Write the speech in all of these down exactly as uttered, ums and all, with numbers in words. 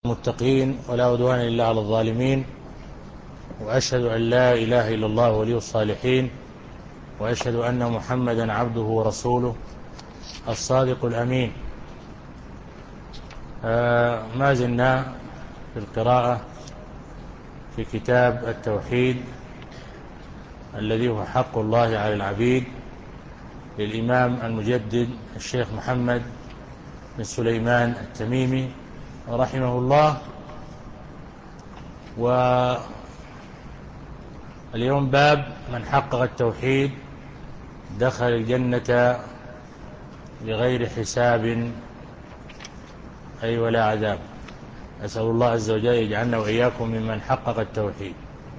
المتقين ولا عدوان إلا على الظالمين، وأشهد أن لا إله إلا الله ولي الصالحين، وأشهد أن محمدا عبده ورسوله الصادق الأمين. آه ما زلنا في القراءة في كتاب التوحيد الذي هو حق الله على العبيد للإمام المجدد الشيخ محمد بن سليمان التميمي رحمه الله. واليوم باب من حقق التوحيد دخل الجنة بغير حساب أي ولا عذاب. أسأل الله عز وجل يجعلنا وإياكم ممن حقق التوحيد.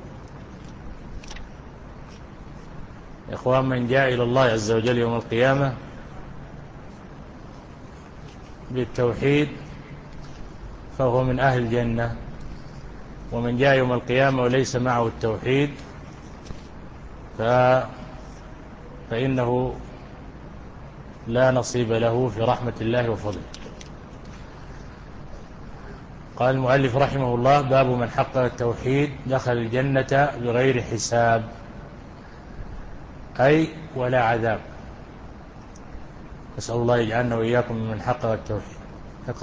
إخوان، من جاء إلى الله عز وجل يوم القيامة بالتوحيد فهو من أهل الجنة، ومن جاء يوم القيامة وليس معه التوحيد ف... فإنه لا نصيب له في رحمة الله وفضله. قال المؤلف رحمه الله: باب من حقق التوحيد دخل الجنة بغير حساب أي ولا عذاب. نسأل الله يجعلنا وإياكم من حقق التوحيد. اقرأ.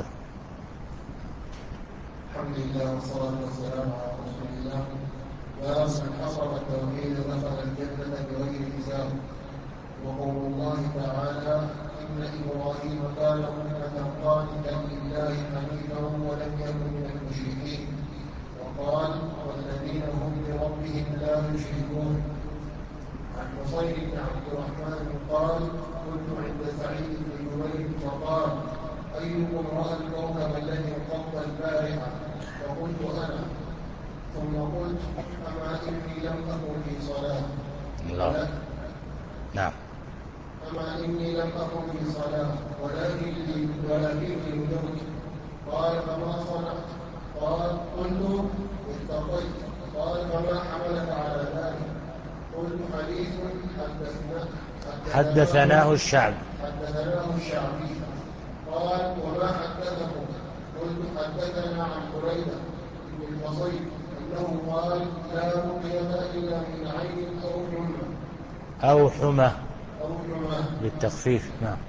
الحمد لله والصلاة والسلام على رسول الله. باب من حقق التوحيد دخل الجنة بغير حساب. وقول الله تعالى: إن إبراهيم كان أمة قانتا لله حنيفا ولم يكن من المشركين. وقال: والذين هم بربهم لا يشركون. عن حصين بن عبد الرحمن قال: كنت عند سعيد بن جبير فقال: أيكم رأى الكوكب الذي انقض البارحة؟ فقلت أنا. ثم قلت: أما إني لم أكن في صلاة. لا. نعم. أما إني لم أكن في صلاة ولكني ولكني نذرت. قال: فما صنعت؟ قال: قلت: اتقيت. قال: فما حملك على ذلك؟ قلت: حديث حدثنا حدثناه الشعب حدثناه الشعبي. قال: وما حدثكم؟ قلت: حدثنا عن بريدة بن الحصيب أنه قال: لا رقية إلا من عين أو حمى أو حمى أو حمى بالتخفيف. نعم.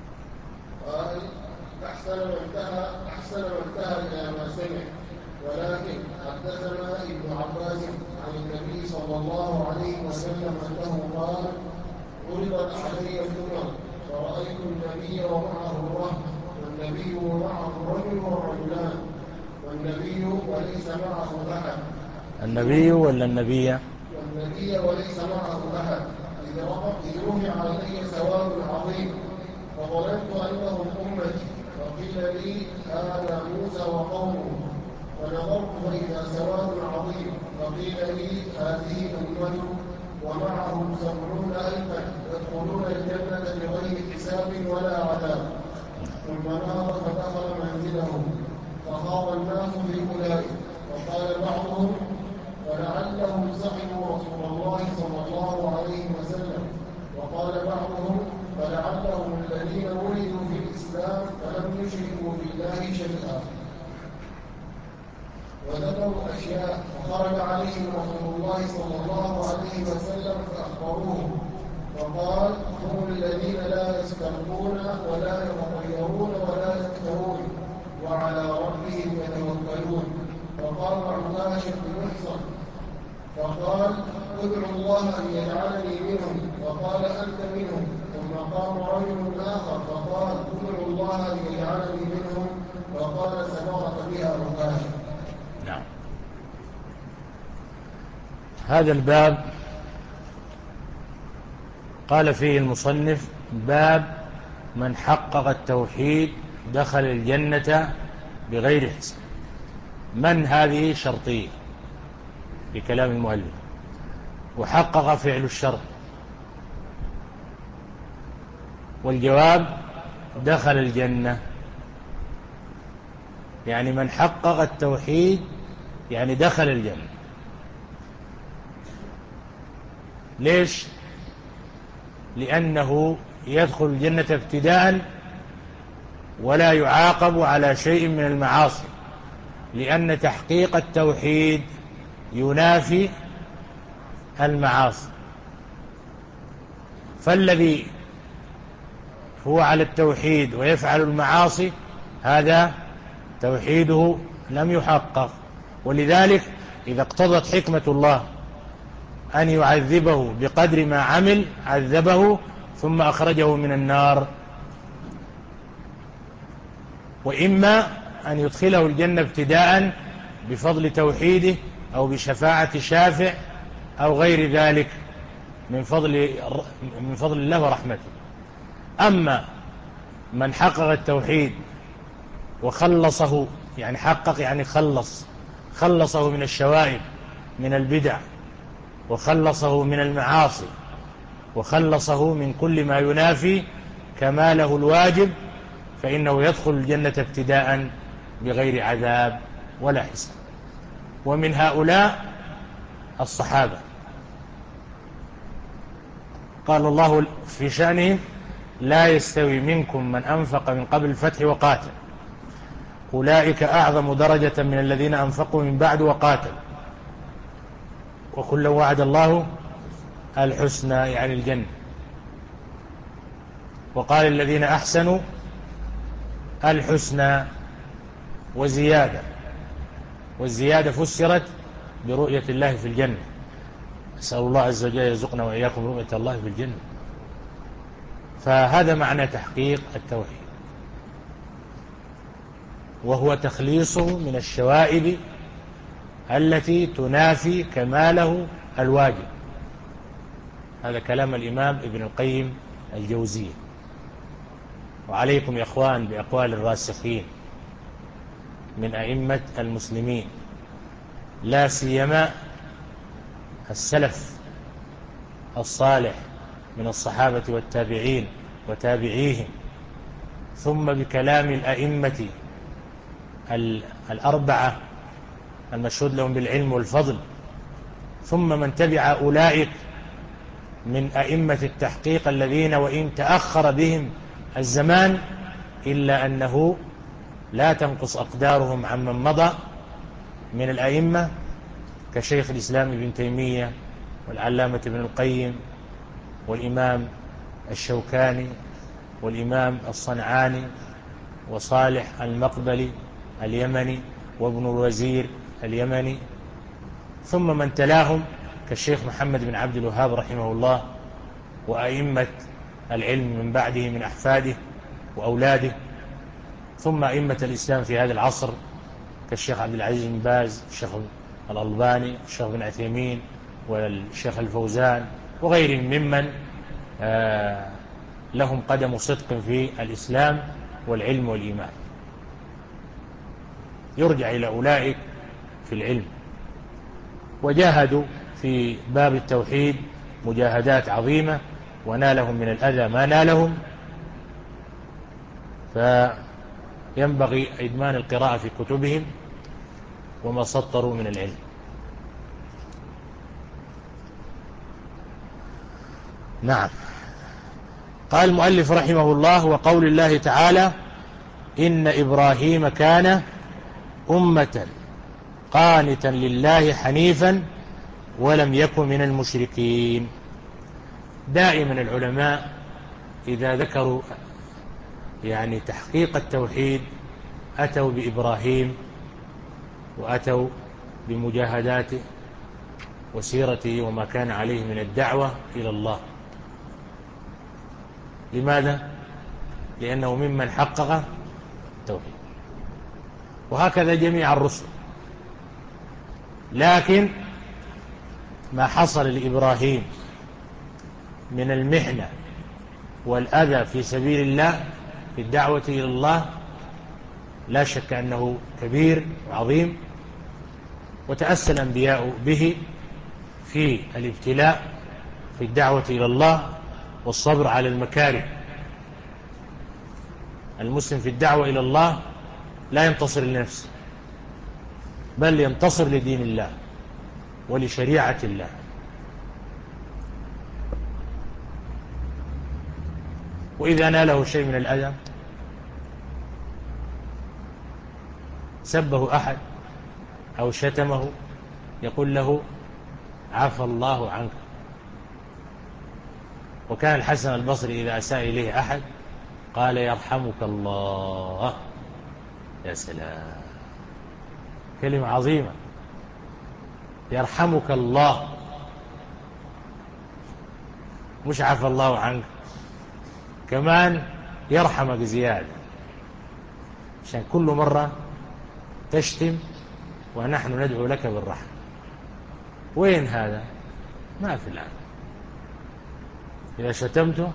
قال: أحسن ما انتهى أحسن ما انتهى إلى ما سمع. ولكن حدثنا ابن عباس عن النبي صلى الله عليه وسلم أنه قال: عرضت علي الأمم فرأيت النبي ومعه الرهط، والنبي ومعه الرجل والرجلان، والنبي وليس معه أحد. النبي ولا النبي؟ والنبي وليس معه أحد. إذ رفع علي سواد عظيم فظننت أنهم أمتي، فقيل لي: هذا موسى وقومه. فنظرت فإذا سواد عظيم فقيل لي: هذه أمته ومعهم سبعون ألفا يدخلون الجنة بغير حساب ولا عذاب. ثم نهض فدخل منزله فخاض الناس في أولئك، وقال بعضهم: فلعلهم سحبوا رسول الله صلى الله عليه وسلم. وقال بعضهم: فلعلهم الذين ولدوا في الإسلام فلم يشركوا بالله شيئا. وذكروا أشياء فخرج عليهم رسول الله صلى الله عليه وسلم فأخبروه، فقال: هم الذين لا يسترقون ولا يتطيرون ولا يفترون وعلى ربهم يتوكلون. فقام عكاشة بن محصن فقال: ادعوا الله أن يجعلني منهم. فقال: أنت منهم. ثم قام رجل آخر فقال: ادعوا الله أن يجعلني منهم. فقال: سبقت بها عكاشة. نعم. هذا الباب قال فيه المصنف: باب من حقق التوحيد دخل الجنة بغير حساب. من هذه شرطية بكلام المؤلف، وحقق فعل الشرط، والجواب دخل الجنة. يعني من حقق التوحيد يعني دخل الجنة. ليش؟ لأنه يدخل الجنة ابتداء ولا يعاقب على شيء من المعاصي، لأن تحقيق التوحيد ينافي المعاصي، فالذي هو على التوحيد ويفعل المعاصي هذا توحيده لم يحقق. ولذلك إذا اقتضت حكمة الله أن يعذبه بقدر ما عمل عذبه ثم أخرجه من النار، وإما أن يدخله الجنة ابتداء بفضل توحيده أو بشفاعة شافع أو غير ذلك من فضل من فضل الله ورحمته. أما من حقق التوحيد وخلصه، يعني حقق يعني خلص خلصه من الشوائب من البدع، وخلصه من المعاصي، وخلصه من كل ما ينافي كماله الواجب، فإنه يدخل الجنة ابتداء بغير عذاب ولا حساب. ومن هؤلاء الصحابة قال الله في شأنهم: لا يستوي منكم من أنفق من قبل الفتح وقاتل أولئك أعظم درجة من الذين أنفقوا من بعد وقاتل وكلا وعد الله الحسنى، يعني الجنة. وقال الذين أحسنوا الحسنى وزيادة، والزيادة فسرت برؤية الله في الجنة. أسأل الله عز وجل يرزقنا وإياكم رؤية الله في الجنة. فهذا معنى تحقيق التوحيد، وهو تخليصه من الشوائب التي تنافي كماله الواجب. هذا كلام الإمام ابن القيم الجوزية. وعليكم يا أخوان بأقوال الراسخين من أئمة المسلمين، لا سيما السلف الصالح من الصحابة والتابعين وتابعيهم، ثم بكلام الأئمة الأربعة المشهود لهم بالعلم والفضل، ثم من تبع أولئك من أئمة التحقيق الذين وإن تأخر بهم الزمان إلا أنه لا تنقص أقدارهم عمن مضى من الأئمة كشيخ الإسلام ابن تيمية والعلامة ابن القيم والإمام الشوكاني والإمام الصنعاني وصالح المقبلي اليمني وابن الوزير اليمني، ثم من تلاهم كالشيخ محمد بن عبد الوهاب رحمه الله وأئمة العلم من بعده من أحفاده وأولاده، ثم أئمة الإسلام في هذا العصر كالشيخ عبد العزيز بن باز، الشيخ الألباني، الشيخ بن عثيمين، والشيخ الفوزان وغيرهم ممن لهم قدم صدق في الإسلام والعلم والإيمان. يرجع إلى أولئك في العلم، وجاهدوا في باب التوحيد مجاهدات عظيمة، ونالهم من الأذى ما نالهم، فينبغي إدمان القراءة في كتبهم وما سطروا من العلم. نعم. قال المؤلف رحمه الله: وقول الله تعالى: إن إبراهيم كان أمة قانتا لله حنيفا ولم يكن من المشركين. دائما العلماء إذا ذكروا يعني تحقيق التوحيد أتوا بإبراهيم وأتوا بمجاهداته وسيرته وما كان عليه من الدعوة إلى الله. لماذا؟ لأنه ممن حقق التوحيد، وهكذا جميع الرسل. لكن ما حصل لإبراهيم من المحنة والأذى في سبيل الله في الدعوة إلى الله لا شك أنه كبير وعظيم، وتأسى الأنبياء به في الابتلاء في الدعوة إلى الله والصبر على المكاره. المسلم في الدعوة إلى الله لا ينتصر لنفسه، بل ينتصر لدين الله ولشريعة الله. وإذا ناله شيء من الأذى سبه أحد أو شتمه يقول له عفى الله عنك. وكان الحسن البصري إذا أساء إليه أحد قال يرحمك الله. يا سلام، كلمة عظيمة، يرحمك الله، مش عفى الله عنك، كمان يرحمك زيادة، عشان كل مرة تشتم ونحن ندعو لك بالرحمة. وين هذا؟ ما في الآن. إذا شتمته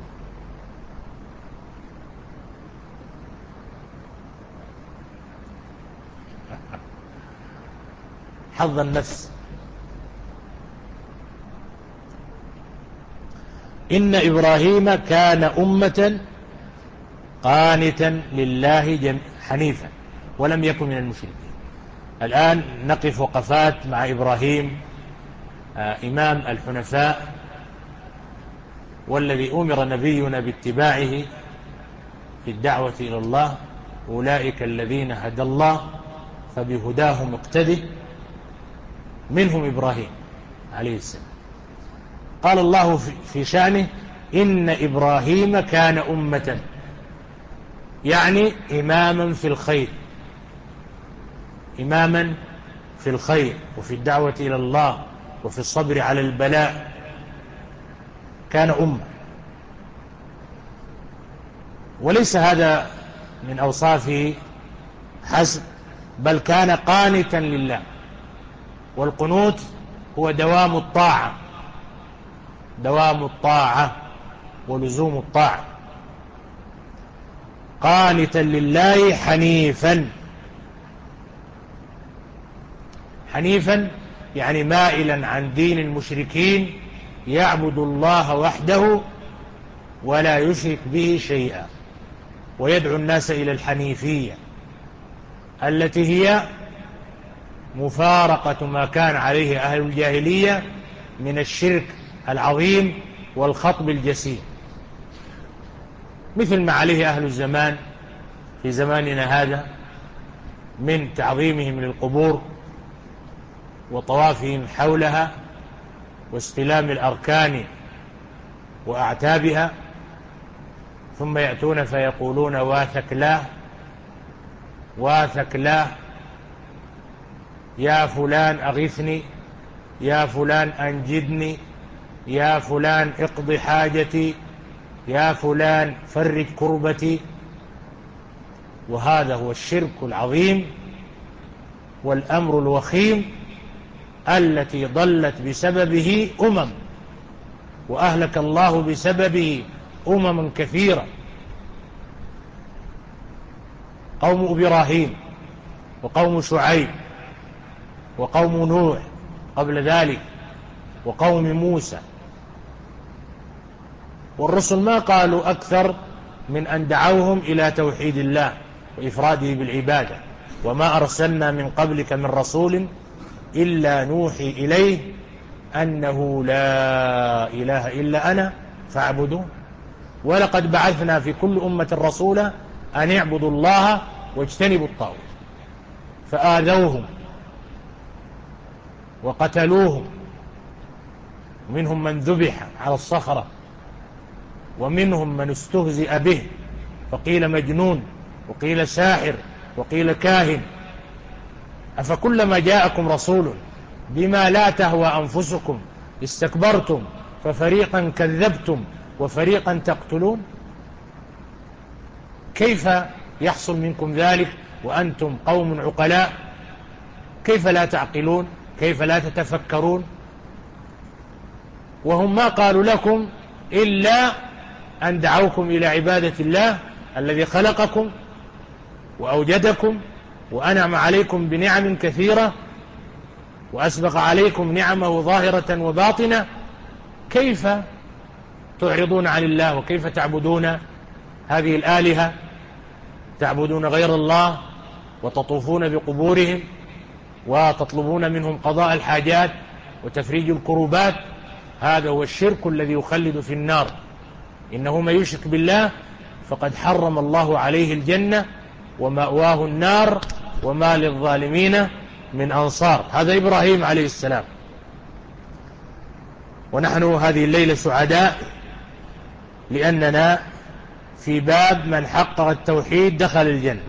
حظ النفس. إن إبراهيم كان أمة قانتا لله حنيفا ولم يكن من المشركين. الآن نقف وقفات مع إبراهيم آه إمام الحنفاء، والذي أمر نبينا باتباعه في الدعوة إلى الله. أولئك الذين هدى الله فبهداهم اقتده، منهم إبراهيم عليه السلام. قال الله في شأنه إن إبراهيم كان أمة، يعني إماما في الخير، إماما في الخير وفي الدعوة إلى الله وفي الصبر على البلاء، كان أمة. وليس هذا من أوصافه حسب، بل كان قانتا لله. والقنوت هو دوام الطاعة، دوام الطاعة ولزوم الطاعة. قانتا لله حنيفا، حنيفا يعني مائلا عن دين المشركين، يعبد الله وحده ولا يشرك به شيئا، ويدعو الناس إلى الحنيفية التي هي مفارقة ما كان عليه أهل الجاهلية من الشرك العظيم والخطب الجسيم، مثل ما عليه أهل الزمان في زماننا هذا من تعظيمهم للقبور وطوافهم حولها واستلام الأركان وأعتابها، ثم يأتون فيقولون واثكلاه واثكلاه، يا فلان أغثني، يا فلان أنجدني، يا فلان اقض حاجتي، يا فلان فرج كربتي. وهذا هو الشرك العظيم والأمر الوخيم التي ضلت بسببه أمم، وأهلك الله بسببه أمم كثيرة. قوم إبراهيم وقوم شعيب وقوم نوح قبل ذلك وقوم موسى. والرسل ما قالوا أكثر من أن دعوهم إلى توحيد الله وإفراده بالعبادة. وما أرسلنا من قبلك من رسول إلا نوحي إليه أنه لا إله إلا أنا فاعبدون. ولقد بعثنا في كل أمة رسولا أن اعبدوا الله واجتنبوا الطاغوت، فآذوهم وقتلوهم، ومنهم من ذبح على الصخرة، ومنهم من استهزئ به فقيل مجنون وقيل ساحر وقيل كاهن. أفكلما جاءكم رسول بما لا تهوى أنفسكم استكبرتم ففريقا كذبتم وفريقا تقتلون؟ كيف يحصل منكم ذلك وأنتم قوم عقلاء؟ كيف لا تعقلون؟ كيف لا تتفكرون؟ وهم ما قالوا لكم إلا أن دعوكم إلى عبادة الله الذي خلقكم وأوجدكم وأنعم عليكم بنعم كثيرة وأسبغ عليكم نعمه ظاهرة وباطنة. كيف تعرضون عن الله وكيف تعبدون هذه الآلهة؟ تعبدون غير الله وتطوفون بقبورهم وتطلبون منهم قضاء الحاجات وتفريج الكروبات. هذا هو الشرك الذي يخلد في النار. إنه من يشرك بالله فقد حرم الله عليه الجنة ومأواه النار وما للظالمين من أنصار. هذا إبراهيم عليه السلام. ونحن هذه الليلة سعداء لأننا في باب من حقق التوحيد دخل الجنة.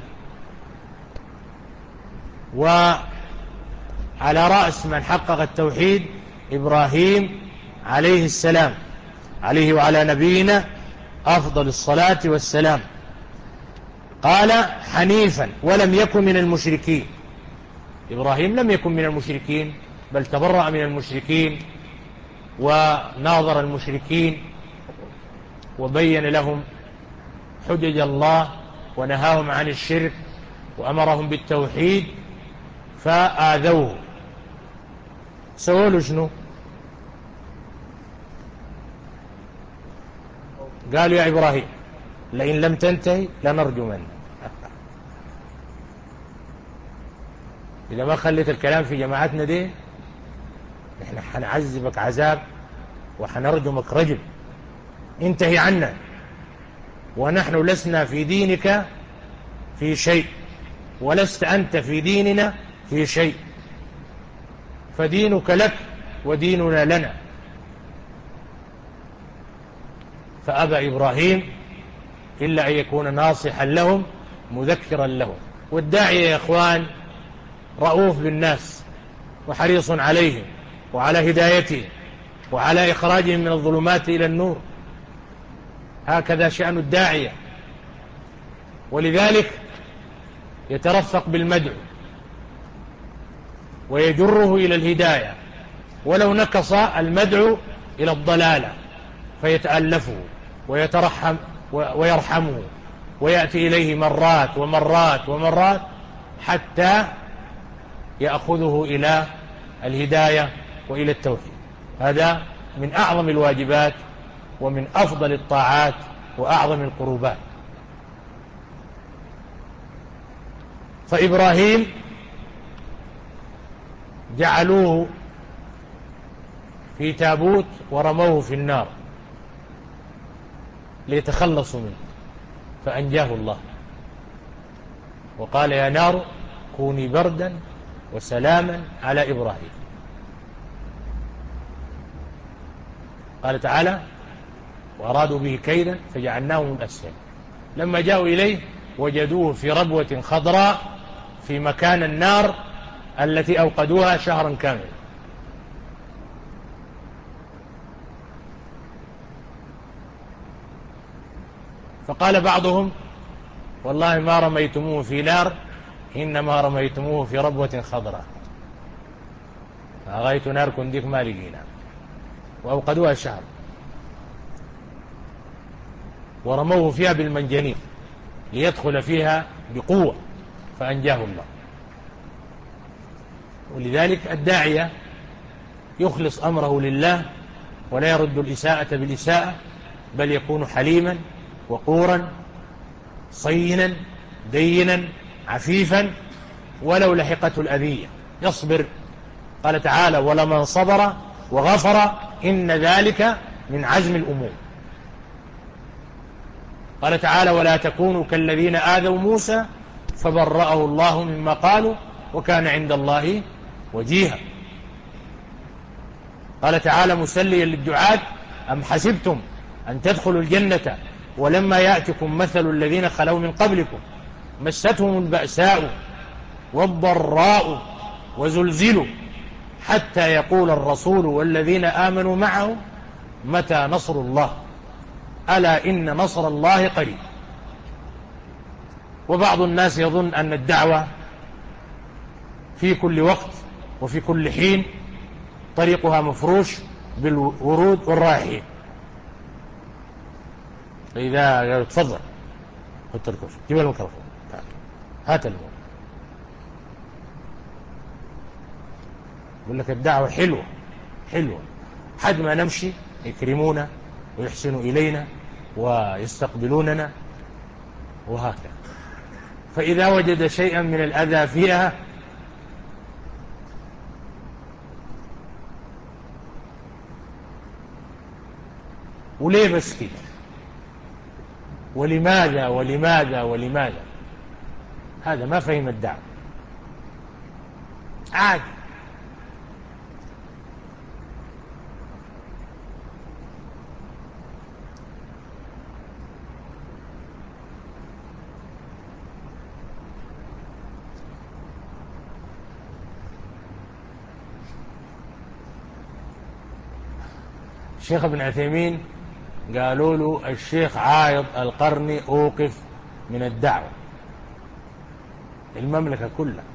وعلى رأس من حقق التوحيد إبراهيم عليه السلام، عليه وعلى نبينا أفضل الصلاة والسلام. قال حنيفا ولم يكن من المشركين. إبراهيم لم يكن من المشركين، بل تبرأ من المشركين وناظر المشركين وبين لهم حجج الله ونهاهم عن الشرك وأمرهم بالتوحيد فآذوه. سووا له شنو؟ قالوا يا إبراهيم لئن لم تنتهي لنرجمنك. إذا ما خليت الكلام في جماعتنا دي إحنا حنعذبك عذاب وحنرجمك رجم. انتهي عنا، ونحن لسنا في دينك في شيء ولست أنت في ديننا في شيء، فدينك لك وديننا لنا. فأبى إبراهيم إلا أن يكون ناصحا لهم مذكرا لهم. والداعية يا إخوان رؤوف بالناس وحريص عليهم وعلى هدايتهم وعلى إخراجهم من الظلمات إلى النور. هكذا شأن الداعية، ولذلك يترفق بالمدعو ويجره إلى الهداية، ولو نكص المدعو إلى الضلالة فيتألفه ويترحم ويرحمه ويأتي إليه مرات ومرات ومرات حتى يأخذه إلى الهداية وإلى التوحيد. هذا من أعظم الواجبات ومن أفضل الطاعات وأعظم القربات. فإبراهيم جعلوه في تابوت ورموه في النار ليتخلصوا منه فأنجاه الله، وقال يا نار كوني بردا وسلاما على إبراهيم. قال تعالى وأرادوا به كيدا فجعلناهم الأسفل. لما جاءوا إليه وجدوه في ربوة خضراء في مكان النار التي أوقدوها شهرا كاملا. فقال بعضهم والله ما رميتموه في نار إنما رميتموه في ربوة خضراء، أغيت نار كنديك ما لقينا. وأوقدوها شهر ورموه فيها بالمنجنيق ليدخل فيها بقوة فأنجاه الله. ولذلك الداعية يخلص أمره لله ولا يرد الإساءة بالإساءة، بل يكون حليما وقورا صينا دينا عفيفا ولو لحقته الأذية يصبر. قال تعالى ولمن صبر وغفر إن ذلك من عزم الأمور. قال تعالى ولا تكونوا كالذين آذوا موسى فبرأه الله مما قالوا وكان عند الله وجيها. قال تعالى مسليا للدعاة أم حسبتم أن تدخلوا الجنة ولما يأتكم مثل الذين خلوا من قبلكم مستهم البأساء والضراء وزلزلوا حتى يقول الرسول والذين آمنوا معه متى نصر الله ألا إن نصر الله قريب. وبعض الناس يظن أن الدعوة في كل وقت وفي كل حين طريقها مفروش بالورود والرائحين. فإذا قالوا تفضل حط الكرسي جيب الميكروفون هات الموت، يقول لك الدعوة حلوة حلوة حد ما نمشي يكرمونا ويحسنوا إلينا ويستقبلوننا وهكذا. فإذا وجد شيئا من الأذى فيها وليه بس كده ولماذا ولماذا ولماذا، هذا ما فهم الدعوة. عادي. الشيخ ابن عثيمين قالوا له الشيخ عايض القرني أوقف من الدعوة، المملكة كلها.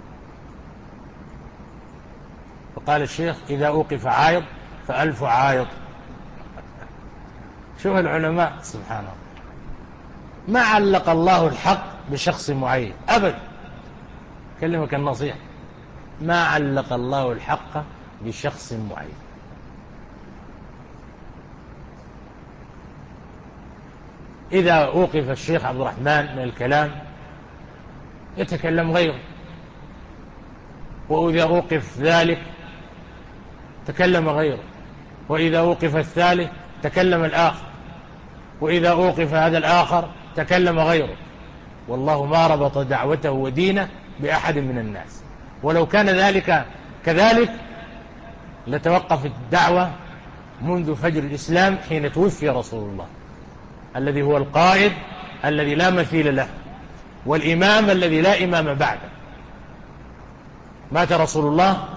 فقال الشيخ إذا أوقف عايض فألف عايض. شوف العلماء سبحان الله، ما علق الله الحق بشخص معين أبدا. كلمك النصيحة، ما علق الله الحق بشخص معين. إذا أوقف الشيخ عبد الرحمن من الكلام يتكلم غيره، وإذا أوقف ذلك تكلم غيره، وإذا أوقف الثالث تكلم الآخر، وإذا أوقف هذا الآخر تكلم غيره. والله ما ربط دعوته ودينه بأحد من الناس، ولو كان ذلك كذلك لتوقفت الدعوة منذ فجر الإسلام حين توفي رسول الله، الذي هو القائد الذي لا مثيل له، والإمام الذي لا إمام بعده. مات رسول الله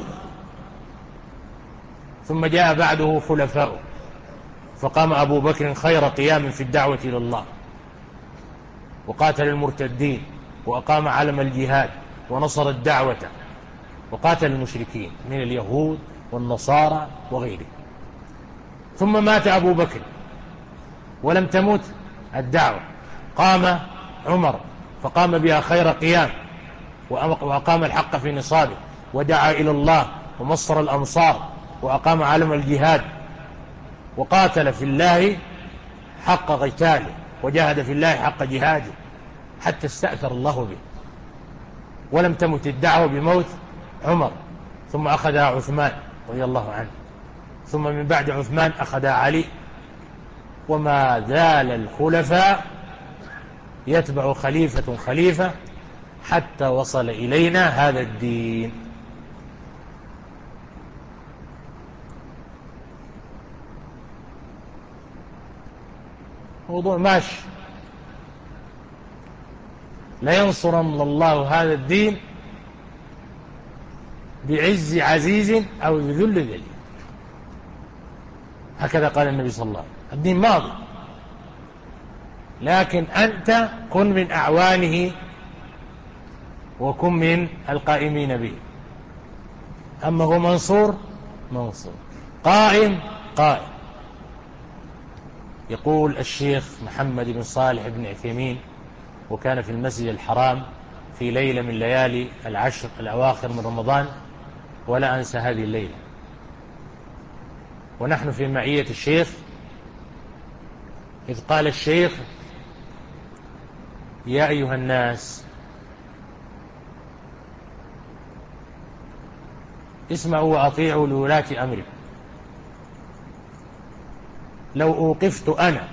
ثم جاء بعده خلفاؤه، فقام أبو بكر خير قيام في الدعوة إلى الله، وقاتل المرتدين، وأقام علم الجهاد، ونصر الدعوة، وقاتل المشركين من اليهود والنصارى وغيره. ثم مات أبو بكر ولم تمت الدعوة، قام عمر فقام بها خير قيام، وأقام الحق في نصابه، ودعا إلى الله، ومصر الأنصار، وأقام علم الجهاد، وقاتل في الله حق قتاله، وجاهد في الله حق جهاده، حتى استأثر الله به. ولم تمت الدعوة بموت عمر، ثم أخذها عثمان رضي الله عنه، ثم من بعد عثمان أخذها علي، وما زال الخلفاء يتبع خليفة خليفة حتى وصل إلينا هذا الدين. موضوع ماشي، لا ينصرن الله هذا الدين بعز عزيز أو بذل ذليل، هكذا قال النبي صلى الله عليه وسلم. الدين ماضي، لكن أنت كن من أعوانه وكن من القائمين به. أما هو منصور منصور، قائم قائم. يقول الشيخ محمد بن صالح بن عثيمين، وكان في المسجد الحرام في ليلة من ليالي العشر الأواخر من رمضان، ولا أنسى هذه الليلة، ونحن في معية الشيخ، إذ قال الشيخ: يا أيها الناس اسمعوا وأطيعوا لولاة أمركم. لو أوقفت أنا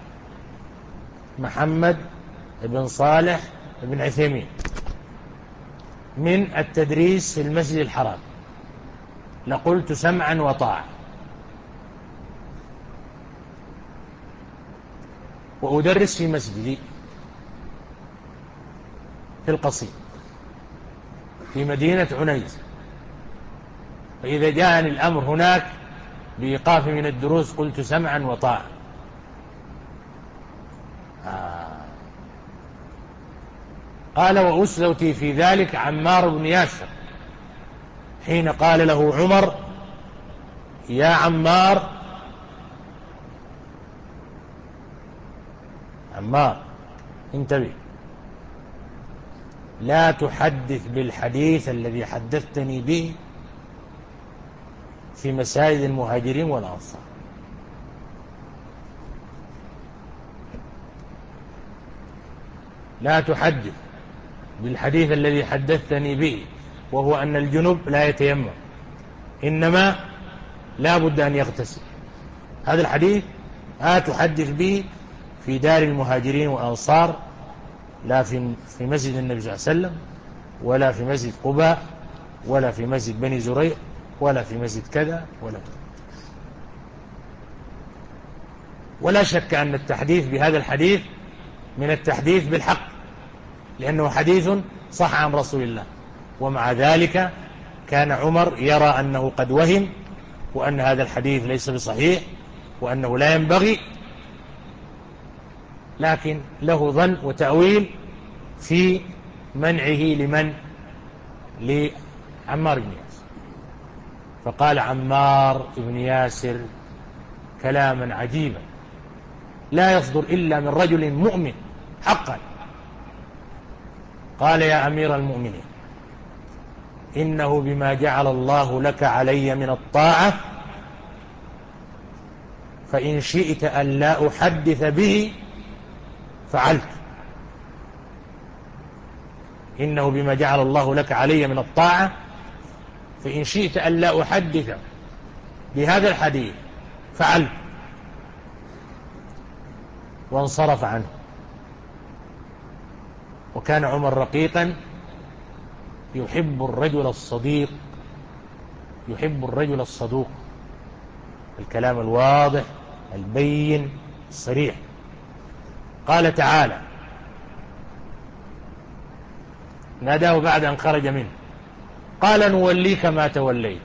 محمد بن صالح بن عثيمين من التدريس في المسجد الحرام لقلت سمعا وطاعة، وأدرس في مسجدي في القصيم في مدينة عنيز، فإذا جاءني الأمر هناك بإيقاف من الدروس قلت سمعا وطاعة. آه. قال: وأسوتي في ذلك عمار بن ياسر، حين قال له عمر: يا عمار عمار انتبه، لا تحدث بالحديث الذي حدثتني به في مساجد المهاجرين والأنصار. لا تحدث بالحديث الذي حدثتني به، وهو أن الجنب لا يتيمم، إنما لا بد أن يغتسل. هذا الحديث لا تحدث به في دار المهاجرين والأنصار، لا في مسجد النبي صلى الله عليه وسلم، ولا في مسجد قباء، ولا في مسجد بني زريق ولا في مسجد كذا ولا كذا. ولا شك أن التحديث بهذا الحديث من التحديث بالحق، لأنه حديث صح عن رسول الله. ومع ذلك كان عمر يرى أنه قد وهم، وأن هذا الحديث ليس بصحيح، وأنه لا ينبغي، لكن له ظن وتأويل في منعه لمن لعمار بن ياسر. فقال عمار بن ياسر كلاما عجيبا لا يصدر إلا من رجل مؤمن حقا. قال يا أمير المؤمنين إنه بما جعل الله لك علي من الطاعة فإن شئت أن لا أحدث به فعلت. إنه بما جعل الله لك علي من الطاعة فإن شئت أن لا أحدث بهذا الحديث فعلت. وانصرف عنه. وكان عمر رقيقا يحب الرجل الصديق، يحب الرجل الصدوق، الكلام الواضح البين الصريح. قال تعالى ناداه بعد أن خرج منه قال نوليك ما توليت.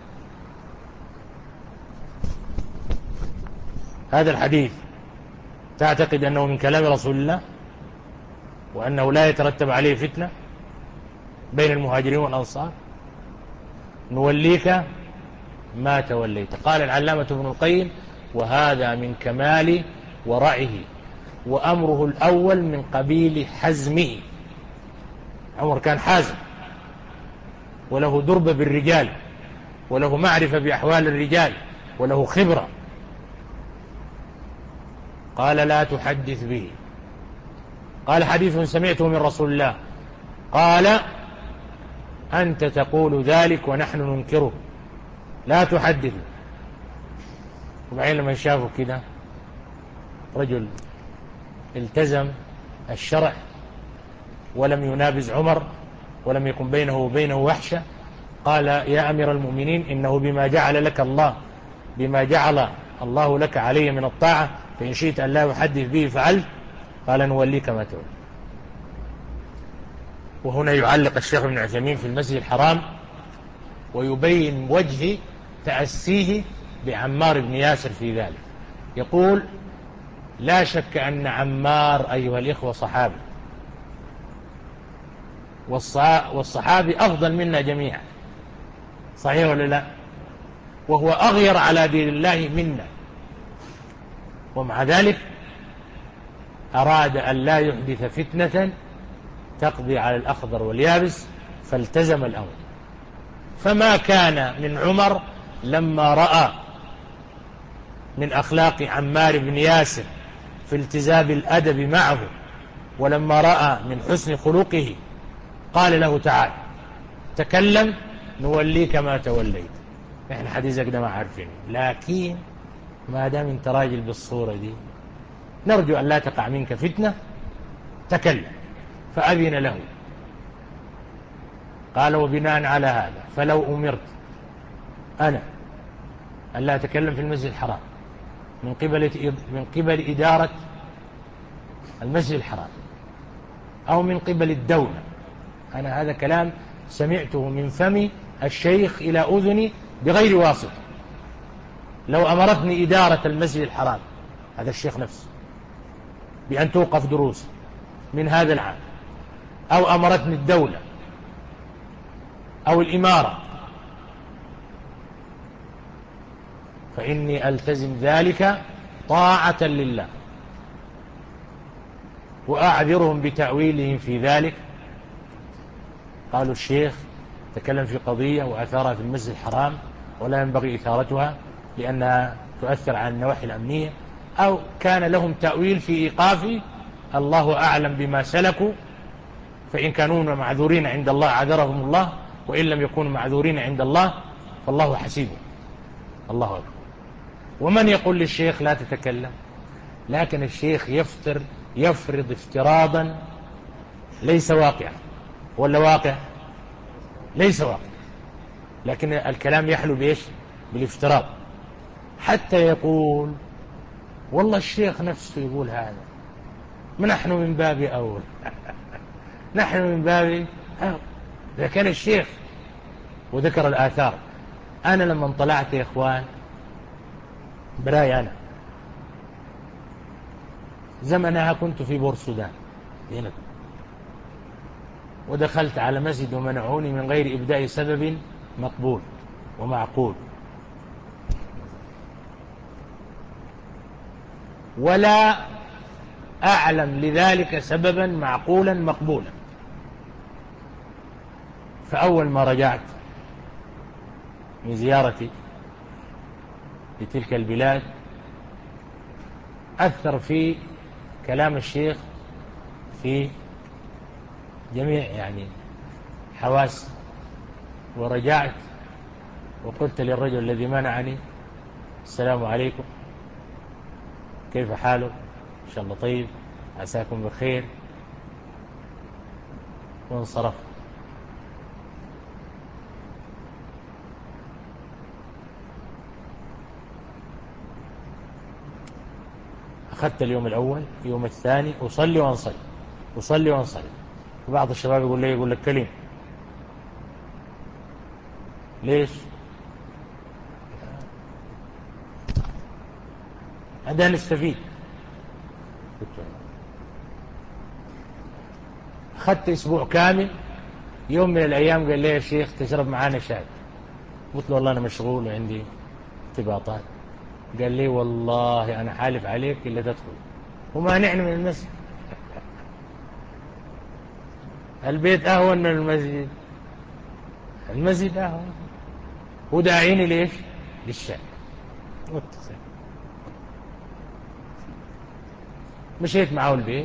هذا الحديث تعتقد أنه من كلام رسول الله وأنه لا يترتب عليه فتنة بين المهاجرين والأنصار؟ نوليك ما توليت. قال العلامة ابن القيم وهذا من كمال ورعه وأمره الأول من قبيل حزمه. عمر كان حازم وله دربة بالرجال وله معرفة بأحوال الرجال وله خبرة. قال لا تحدث به. قال حديث سمعته من رسول الله. قال أنت تقول ذلك ونحن ننكره لا تحدث. وبعدين لما شافوا كده رجل التزم الشرع ولم ينابز عمر ولم يكن بينه وبينه وحشة قال يا أمير المؤمنين إنه بما جعل لك الله بما جعل الله لك علي من الطاعة فإن شئت أن لا أحدث به فعلت. قال نوليك ما تولي. وهنا يعلق الشيخ ابن عثيمين في المسجد الحرام ويبين وجه تأسيه بعمار بن ياسر في ذلك. يقول لا شك أن عمار أيها الإخوة صحابي، والصحابي أفضل منا جميعا، صحيح ولا لا؟ وهو أغير على دين الله منا، ومع ذلك أراد أن لا يحدث فتنة تقضي على الأخضر واليابس فالتزم الأمر. فما كان من عمر لما رأى من أخلاق عمار بن ياسر في التزام الأدب معه ولما رأى من حسن خلقه قال له تعال تكلم نوليك ما توليت. احنا حديثك ده ما عارفين، لكن ما دام انت راجل بالصورة دي نرجو أن لا تقع منك فتنة تكلم. فأذن له. قال وبناء على هذا فلو أمرت أنا أن لا أتكلم في المسجد الحرام من قبل من قبل إدارة المسجد الحرام أو من قبل الدولة، أنا هذا كلام سمعته من فم الشيخ إلى أذني بغير واسطة، لو أمرتني إدارة المسجد الحرام هذا الشيخ نفسه بأن توقف دروس من هذا العام أو أمرتني الدولة أو الإمارة فإني ألتزم ذلك طاعة لله وأعذرهم بتأويلهم في ذلك. قالوا الشيخ تكلم في قضية وأثارها في المسجد الحرام ولا ينبغي إثارتها لأنها تؤثر على النواحي الأمنية، أو كان لهم تأويل في إيقافي الله أعلم بما سلكوا، فإن كانوا معذورين عند الله عذرهم الله، وإن لم يكونوا معذورين عند الله فالله حسيبه. الله أكبر. ومن يقول للشيخ لا تتكلم؟ لكن الشيخ يفتر يفرض افتراضا ليس واقعا، ولا واقع؟ ليس واقع. لكن الكلام يحلو بإيش؟ بالافتراض، حتى يقول والله الشيخ نفسه يقول هذا، نحن من باب أول نحن من باب أول. إذا كان الشيخ وذكر الآثار. أنا لما طلعت يا إخوان براي أنا زمنها كنت في بور السودان هنا، ودخلت على مسجد ومنعوني من غير إبداء سبب مقبول ومعقول، ولا أعلم لذلك سببا معقولا مقبولا. فأول ما رجعت من زيارتي لتلك البلاد أثر في كلام الشيخ في جميع يعني حواس، ورجعت وقلت للرجل الذي منعني السلام عليكم، كيف حاله؟ إن شاء الله طيب، عساكم بخير، وانصرف. أخذت اليوم الأول، يوم الثاني أصلي وأنصرف، أصلي وأنصرف. وبعض الشباب يقول لي يقول لك كلمة ليش؟ عندنا نستفيد. أخذت أسبوع كامل، يوم من الأيام قال لي يا شيخ تشرب معانا شاي، قلت له والله أنا مشغول وعندي ارتباطات. قال لي والله أنا حالف عليك إلا تدخل ومانعني من المسجد، البيت أهون من المسجد، المسجد أهون، وداعيني ليش؟ للشاي. مشيت معه البيت،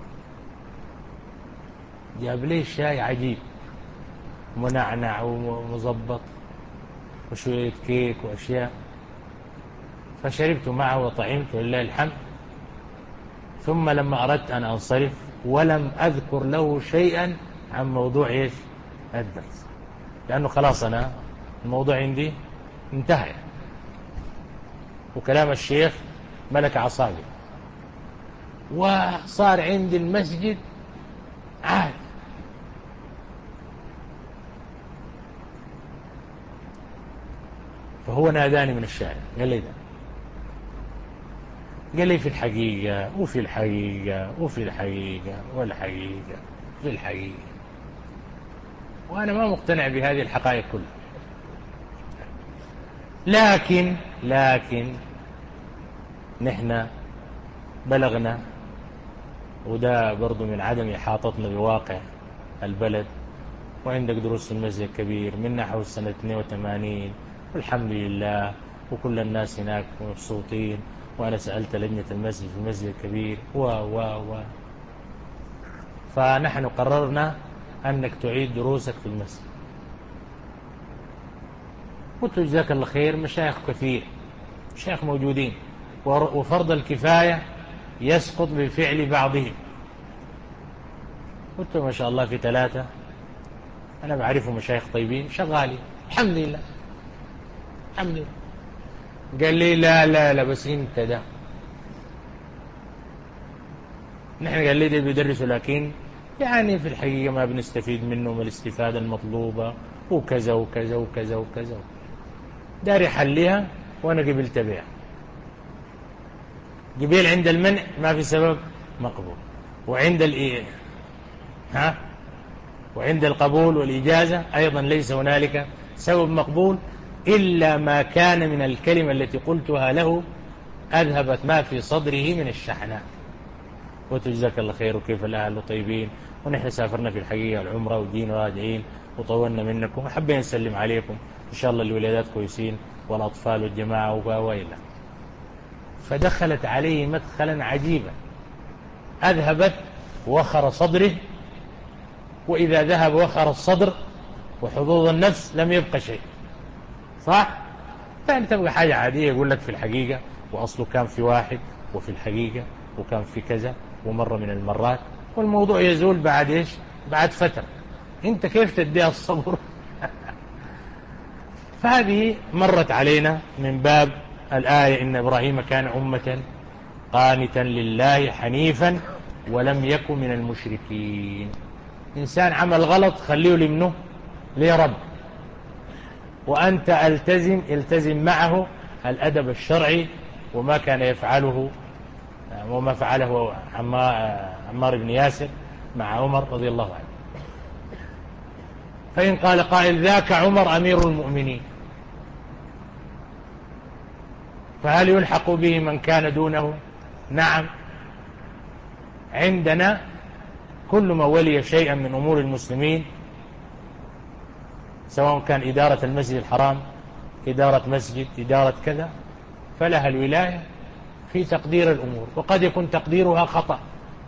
جاب لي شاي عجيب منعنع ومظبط وشوية كيك وأشياء، فشربت معه وطعمت ولله الحمد. ثم لما أردت أن أنصرف ولم أذكر له شيئا عن موضوع إيش؟ الدرس، لأنه خلاص أنا الموضوع عندي انتهى، وكلام الشيخ ملك عصابي، وصار عندي المسجد عاد. فهو ناداني من الشارع قال لي ده، قال لي في الحقيقة وفي الحقيقة وفي الحقيقة والحقيقة في الحقيقة، وأنا ما مقتنع بهذه الحقائق كلها. لكن لكن نحن بلغنا، وده برضو من عدم إحاطتنا بواقع البلد، وعندك دروس المسجد الكبير من نحو السنة اثنين وثمانين والحمد لله، وكل الناس هناك مبسوطين، وأنا سألت لجنة المسجد في المسجد الكبير و و و فنحن قررنا أنك تعيد دروسك في المسجد. قلت له جزاك الله خير، مشايخ كثير، مشايخ موجودين، وفرض الكفاية يسقط بفعل بعضهم. قلت له ما شاء الله في ثلاثة أنا بعرفهم مشايخ طيبين شغالين الحمد لله الحمد لله. قال لي لا لا لا بس انت ده، نحن قال لي ده بيدرسوا لكن يعني في الحقيقة ما بنستفيد منهم الاستفادة المطلوبة، وكذا وكذا وكذا وكذا، داري حليها وأنا قبلت بيها. قبيل عند المنع ما في سبب مقبول، وعند الإيه ها وعند القبول والإجازة أيضا ليس هنالك سبب مقبول إلا ما كان من الكلمة التي قلتها له أذهبت ما في صدره من الشحناء. وتجزاك الله خير، وكيف الأهل طيبين، ونحن سافرنا في الحقيقة العمرة ودين راجعين وطولنا منكم، وحبين نسلم عليكم إن شاء الله الولادات كويسين والأطفال والجماعة وإلى. فدخلت عليه مدخلا عجيبا أذهبت وخر صدره، وإذا ذهب وخر الصدر وحظوظ النفس لم يبقى شيء، صح؟ فأنت تبقى حاجة عادية يقول لك في الحقيقة، وأصله كان في واحد وفي الحقيقة وكان في كذا ومرة من المرات، والموضوع يزول بعد إيش؟ بعد فترة. أنت كيف تديها الصبر؟ فهذه مرت علينا من باب الآية إن إبراهيم كان أمة قانتا لله حنيفا ولم يكن من المشركين. إنسان عمل غلط خليه لمنه ليه رب، وأنت التزم التزم معه الأدب الشرعي وما كان يفعله وما فعله عمار بن ياسر مع عمر رضي الله عنه. فإن قال قائل ذاك عمر أمير المؤمنين، فهل يلحق به من كان دونه؟ نعم، عندنا كل من ولي شيئا من أمور المسلمين سواء كان إدارة المسجد الحرام، إدارة مسجد، إدارة كذا، فلها الولاية في تقدير الأمور، وقد يكون تقديرها خطأ،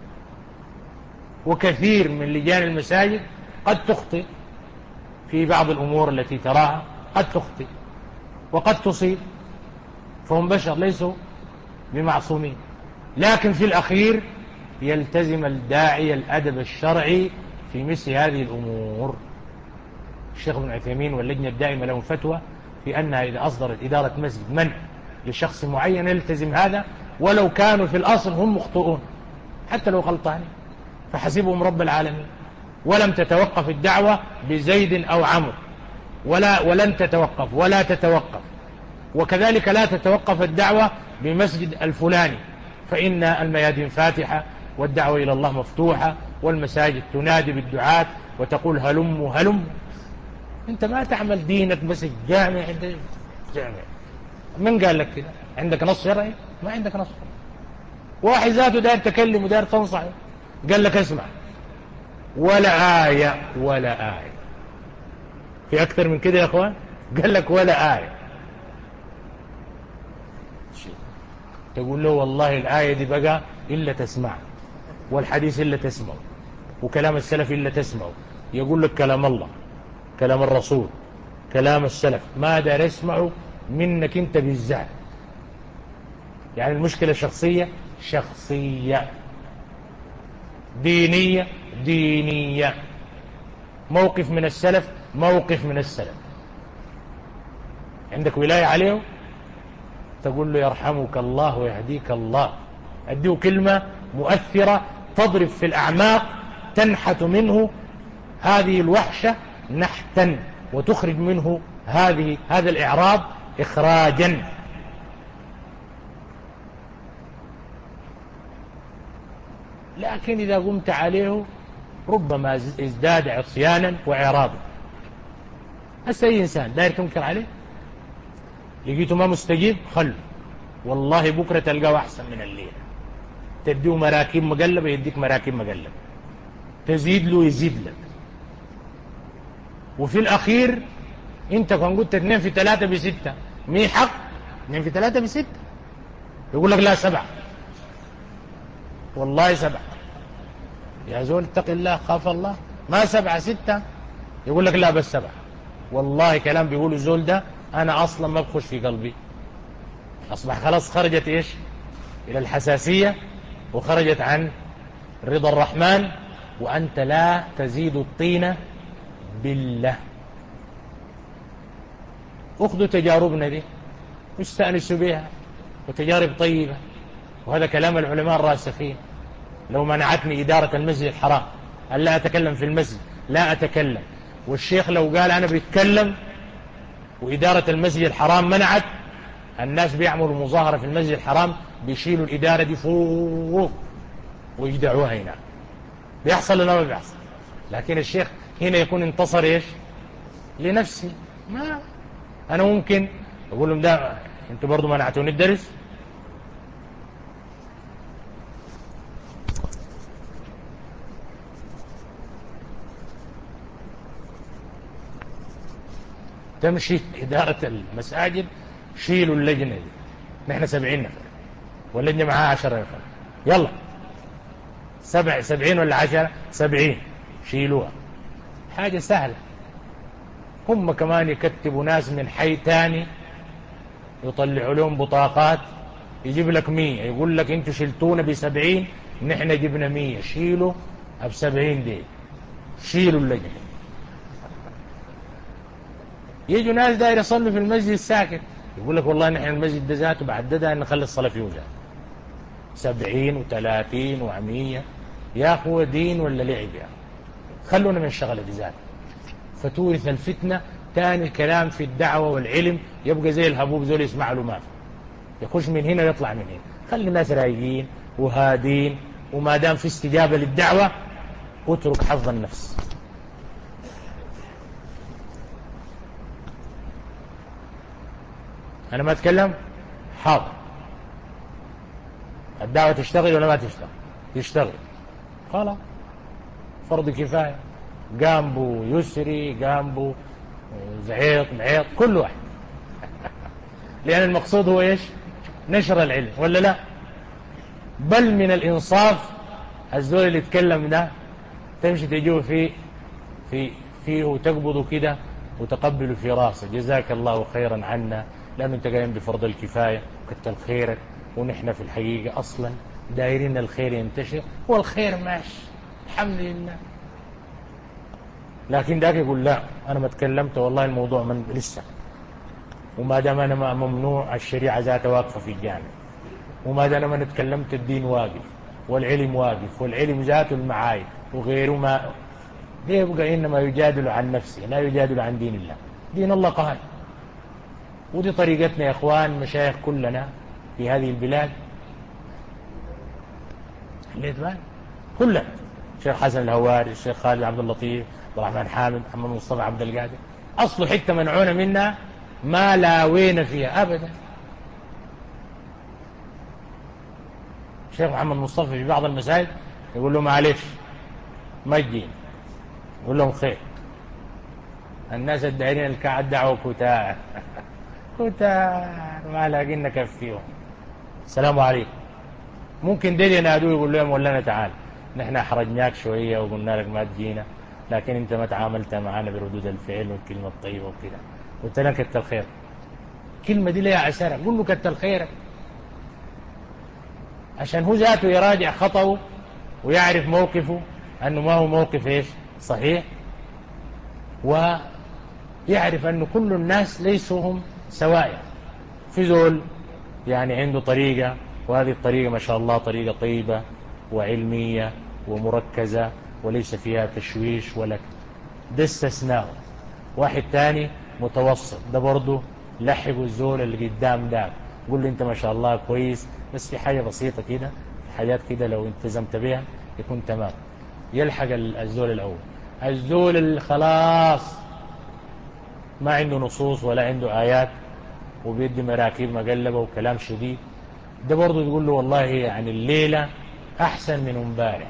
وكثير من لجان المساجد قد تخطئ في بعض الأمور التي تراها، قد تخطئ وقد تصيب، فهم بشر ليسوا بمعصومين. لكن في الأخير يلتزم الداعي الأدب الشرعي في مثل هذه الأمور. الشيخ ابن عثيمين واللجنة الدائمة لهم فتوى في أنها إذا أصدرت إدارة مسجد منع لشخص معين يلتزم هذا ولو كانوا في الأصل هم مخطئون حتى لو غلطان، فحسبهم رب العالمين، ولم تتوقف الدعوة بزيد أو عمرو، ولا ولن تتوقف ولا تتوقف. وكذلك لا تتوقف الدعوة بمسجد الفلاني، فإن الميادين فاتحة والدعوة إلى الله مفتوحة والمساجد تنادي بالدعاة وتقول هلم هلم. أنت ما تعمل دينك بس الجامع عند جامع. من قال لك كده؟ عندك نص شرعي؟ ما عندك نص. واحد ذاته داير تكلم وداير تنصح قال لك اسمع، ولا آية ولا آية. في أكثر من كده يا أخوان؟ قال لك ولا آية. تقول له والله الآية دي بقى إلا تسمع، والحديث إلا تسمعه، وكلام السلف إلا تسمعه. يقول لك كلام الله، كلام الرسول، كلام السلف، ما دار يسمعه منك أنت بالذات. يعني المشكلة شخصية شخصية، دينية دينية، موقف من السلف موقف من السلف. عندك ولاية عليه تقول له يرحمك الله ويهديك الله، أديه كلمة مؤثرة تضرب في الأعماق، تنحت منه هذه الوحشة نحتا، وتخرج منه هذه هذا الإعراض إخراجا. لكن إذا قمت عليه ربما ازداد عصيانا وإعراضا. هسه أي إنسان داير تنكر عليه لقيته ما مستجيب خلو، والله بكرة تلقاه أحسن من الليلة. تديه مراكب مقلبة يديك مراكب مقلبة، تزيد له يزيد لك. وفي الأخير أنت كان قلت اثنين في ثلاثة بستة، مي حق اثنين في ثلاثة بستة، يقول لك لا سبعة، والله سبعة. يا زول اتق الله خاف الله، ما سبعة ستة، يقول لك لا بس سبعة. والله كلام بيقول الزول ده أنا أصلا ما بخش في قلبي، أصبح خلاص خرجت إيش إلى الحساسية، وخرجت عن رضا الرحمن، وأنت لا تزيد الطينة بالله. أخذوا تجاربنا دي واستأنسوا بها، وتجارب طيبة، وهذا كلام العلماء الراسخين. لو منعتني إدارة المسجد الحرام أن لا أتكلم في المسجد لا أتكلم، والشيخ لو قال أنا بيتكلم وإدارة المسجد الحرام منعت، الناس بيعملوا مظاهرة في المسجد الحرام بيشيلوا الإدارة دي فوق ويجدعوها هنا. بيحصل ولا ما بيحصل؟ لكن الشيخ هنا يكون انتصر إيش لنفسي. ما أنا ممكن أقول لهم ده أنتوا برضو منعتوني الدرس. تمشي إدارة المساجد شيلوا اللجنة دي، نحن سبعين نفر واللجنة معها عشرة نفر، يلا سبع سبعين ولا عشرة سبعين شيلوها، حاجة سهلة. هم كمان يكتبوا ناس من حي تاني يطلعوا لهم بطاقات، يجيب لك مية يقول لك انتوا شلتونا بسبعين نحن جبنا مية، شيلوا بسبعين دي، شيلوا اللجنة. يجوا ناس داير يصلوا في المسجد ساكت، يقول لك والله نحن المسجد ده ذاته بعددها نخلي الصلاة فيه ذاته سبعين وثلاثين وعمية. يا أخوة دين ولا لعب؟ يا خلونا من الشغلة دي ذاته، فتورث الفتنة. تاني الكلام في الدعوة والعلم يبقى زي الهبوب، زول يسمع له ما في، يخش من هنا ويطلع من هنا. خلي الناس رايقين وهادين، وما دام في استجابة للدعوة اترك حظ النفس. أنا ما أتكلم حاضر. الدعوة تشتغل ولا ما تشتغل؟ تشتغل، خلاص فرض كفاية. قام بو يسري، قام بو زعيط معيط، كل واحد لأن المقصود هو إيش؟ نشر العلم ولا لا؟ بل من الإنصاف الزول اللي يتكلم ده تمشي تجوه في في فيه وتقبضه كده وتقبله في راسه، جزاك الله خيرا عنا، لأنه أنت قايم بفرض الكفاية وكتر خيرك، ونحن في الحقيقة أصلا دايرين الخير ينتشر والخير ماشي الحمد لله. لكن داك يقول لا أنا ما تكلمت والله الموضوع من لسه، وما دام أنا ما ممنوع الشريعة ذاتها واقفة في الجانب، وما دام أنا ما تكلمت الدين واقف والعلم واقف والعلم ذاته المعايب وغيره، ما يبقى إنما يجادل عن نفسه لا يجادل عن دين الله. دين الله قهر، ودي طريقتنا يا إخوان مشايخ كلنا في هذه البلاد. خليت بالك كلنا، الشيخ حسن الهواري، الشيخ خالد عبد اللطيف، عبد الرحمن حامد، محمد مصطفى عبد القادر، أصله حتة منعونة منها ما لاوينا فيها أبدا. الشيخ محمد مصطفى في بعض المساجد يقول له معلش ما تجين، يقول لهم خير، الناس الداعين الكعد دعوة كتار كتار ما لاقينا كفيهم، السلام عليكم. ممكن ديل ينادوه يقول لهم ولا تعال نحن أحرجناك شوية وقلنا لك ما تجينا، لكن انت ما تعاملت معنا بردود الفعل والكلمة الطيبة وكده، قلت لك كتر خير. كلمة دي لها عشرة، قل له كتر خيرك، عشان هو ذاته يراجع خطأه ويعرف موقفه أنه ما هو موقف إيش صحيح، ويعرف أنه كل الناس ليسوا هم سواء. في زول يعني عنده طريقة، وهذه الطريقة ما شاء الله طريقة طيبة وعلمية ومركزة وليس فيها تشويش ولا، ده استثناء. واحد تاني متوسط، ده برضه لحقوا الزول اللي قدام ده، قول له انت ما شاء الله كويس، بس في حاجة بسيطة كده، حاجات كده لو التزمت بها يكون تمام. يلحق الزول الأول. الزول اللي خلاص ما عنده نصوص ولا عنده آيات وبيدي مراكيب مقلبة وكلام شديد، ده برضه يقول له والله يعني الليلة أحسن من امبارح،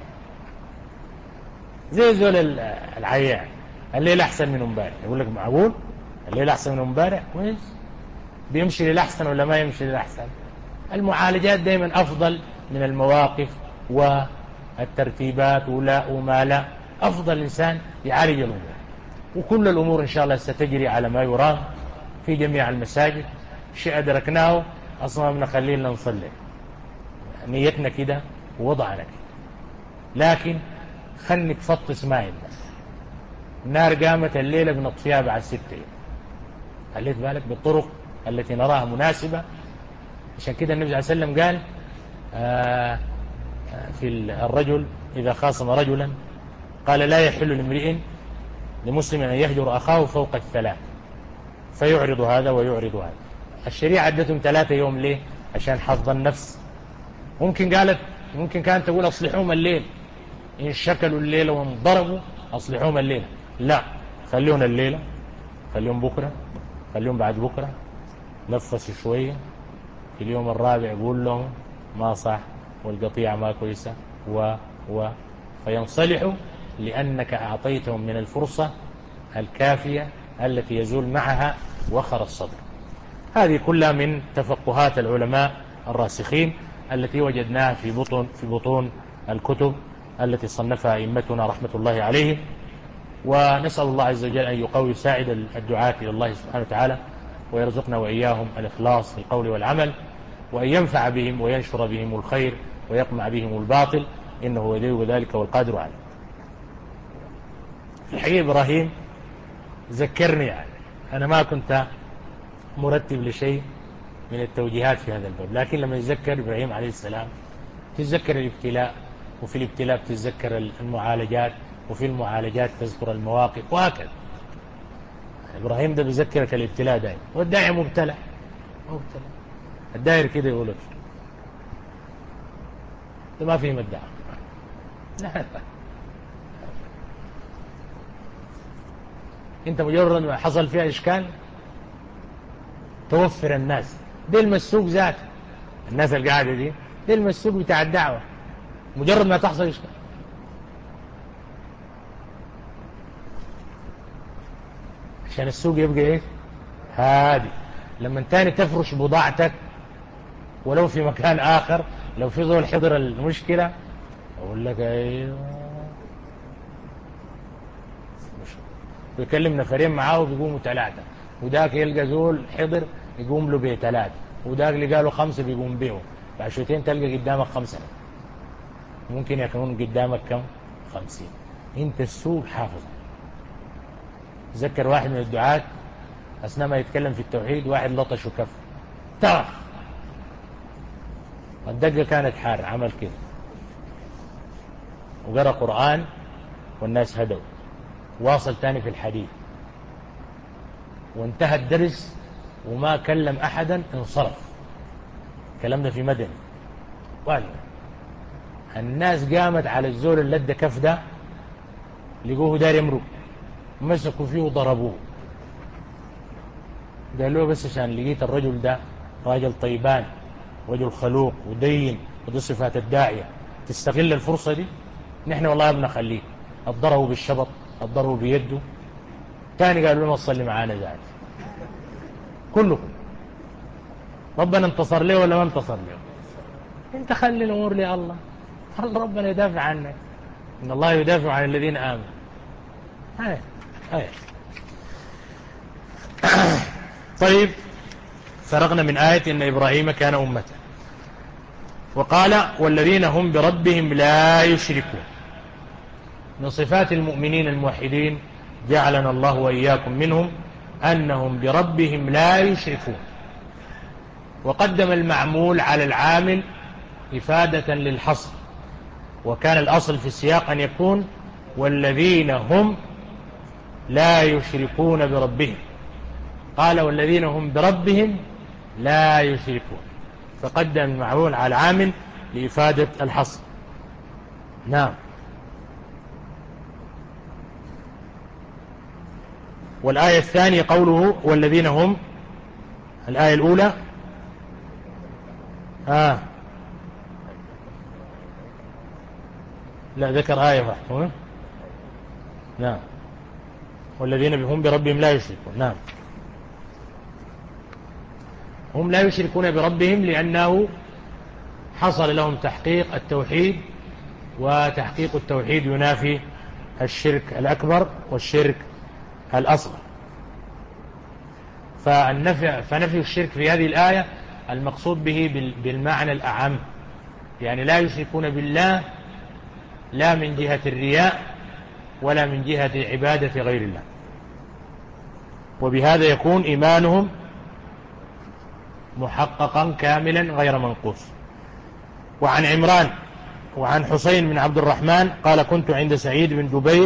زي زول العيان الليلة أحسن من امبارح، يقول لك معقول الليلة أحسن من امبارح؟ كويس، بيمشي للأحسن ولا ما يمشي للأحسن؟ المعالجات دائما أفضل من المواقف والترتيبات ولا وما لا، أفضل إنسان يعالج الأمور، وكل الأمور إن شاء الله ستجري على ما يرام في جميع المساجد. شيء أدركناه أصلا بنخليه لنا نصلي، نيتنا كده ووضعنا كده، لكن خلنك فطس ما عندنا. النار قامت الليلة بنطفيها بعد ستة، خليت بالك بالطرق التي نراها مناسبة. عشان كده النبي صلى الله عليه وسلم قال آه في الرجل إذا خاصم رجلا قال لا يحل لامرئ لمسلم أن يهجر أخاه فوق الثلاث، فيعرض هذا ويعرض هذا. الشريعة عدتهم ثلاثة يوم ليه؟ عشان حفظ النفس. ممكن قالت ممكن كانت تقول أصلحوهم الليل، إن شكلوا الليلة وانضربوا أصلحوهم الليلة، لا خليهم الليلة، خليهم بكرة، خليهم بعد بكرة، نفسوا شوية، في اليوم الرابع يقول لهم ما صح والقطيعة ما كويسة و و فينصلحوا، لأنك أعطيتهم من الفرصة الكافية التي يزول معها وخر الصدر. هذه كلها من تفقهات العلماء الراسخين التي وجدناها في بطون في بطون الكتب التي صنفها أئمتنا رحمة الله عليهم. ونسأل الله عز وجل أن يقوي ساعد الدعاة إلى الله سبحانه وتعالى، ويرزقنا وإياهم الإخلاص في القول والعمل، وأن ينفع بهم وينشر بهم الخير ويقمع بهم الباطل، إنه ولي ذلك والقادر عليه. في الحقيقة إبراهيم ذكرني يعني أنا ما كنت مرتب لشيء من التوجيهات في هذا الباب، لكن لما يتذكر إبراهيم عليه السلام تتذكر الابتلاء، وفي الابتلاء تتذكر المعالجات، وفي المعالجات تذكر المواقف، وهكذا. إبراهيم ده بيذكرك الابتلاء دائما، والداعي مبتلى مبتلى الداير كده يقولك ده ما فيه مدعى. لا، انت مجرد ما حصل فيها اشكال توفر الناس دي المسوق ذاته، الناس القاعده دي دي المسوق بتاع الدعوه، مجرد ما تحصل اشكال عشان السوق يبقى ايه هادي. لما تاني تفرش بضاعتك ولو في مكان اخر، لو في ذول حضر المشكله اقول لك ايوه، بيكلم نفرين معاه وبيقوموا ثلاثه، وذاك يلقى زول حضر يقوم له بثلاثه، وذاك اللي قالوا خمسه بيقوم بيهم، بعد شويتين تلقى قدامك خمسه، ممكن يكون قدامك كم؟ خمسين. انت السوق حافظ. تذكر واحد من الدعاة اثناء ما يتكلم في التوحيد واحد لطش وكف طرف، الدقه كانت حار، عمل كده وقرأ قرآن والناس هدوا، واصل تاني في الحديث وانتهى الدرس وما كلم أحدا، انصرف. الكلام ده في مدن، والله الناس قامت على الزول اللي ادى كف ده، لقوه دار يمرق، مسكوا فيه وضربوه. قالوا بس عشان لقيت الرجل ده راجل طيبان، رجل خلوق ودين، ودي صفات الداعية، تستغل الفرصة دي، نحن والله ابن خليه. الضربوا بالشبط، الضربوا بيده، تاني قالوا له ما تصلي معانا ذات كلكم. ربنا انتصر ليه ولا ما انتصر ليه؟ انت خلي الامور لله، الله ربنا يدافع عنك، ان الله يدافع عن الذين امنوا. هاي هاي طيب، فرغنا من آية ان ابراهيم كان امة. وقال والذين هم بربهم لا يشركون. من صفات المؤمنين الموحدين جعلنا الله وإياكم منهم أنهم بربهم لا يشركون. وقدم المعمول على العامل إفادة للحصر، وكان الأصل في السياق أن يكون والذين هم لا يشركون بربهم. قال والذين هم بربهم لا يشركون، فقدم المعمول على العامل لإفادة الحصر. نعم. والآية الثانية قوله والذين هم، الآية الأولى آه لا ذكر آية واحدة. نعم، والذين هم بربهم لا يشركون. نعم، هم لا يشركون بربهم لأنه حصل لهم تحقيق التوحيد، وتحقيق التوحيد ينافي الشرك الأكبر والشرك الأصغر. فالنفي فنفي الشرك في هذه الآية المقصود به بالمعنى الأعم، يعني لا يشركون بالله لا من جهة الرياء ولا من جهة عبادة غير الله، وبهذا يكون إيمانهم محققا كاملا غير منقوص. وعن عمران وعن حسين بن عبد الرحمن قال كنت عند سعيد بن جبير،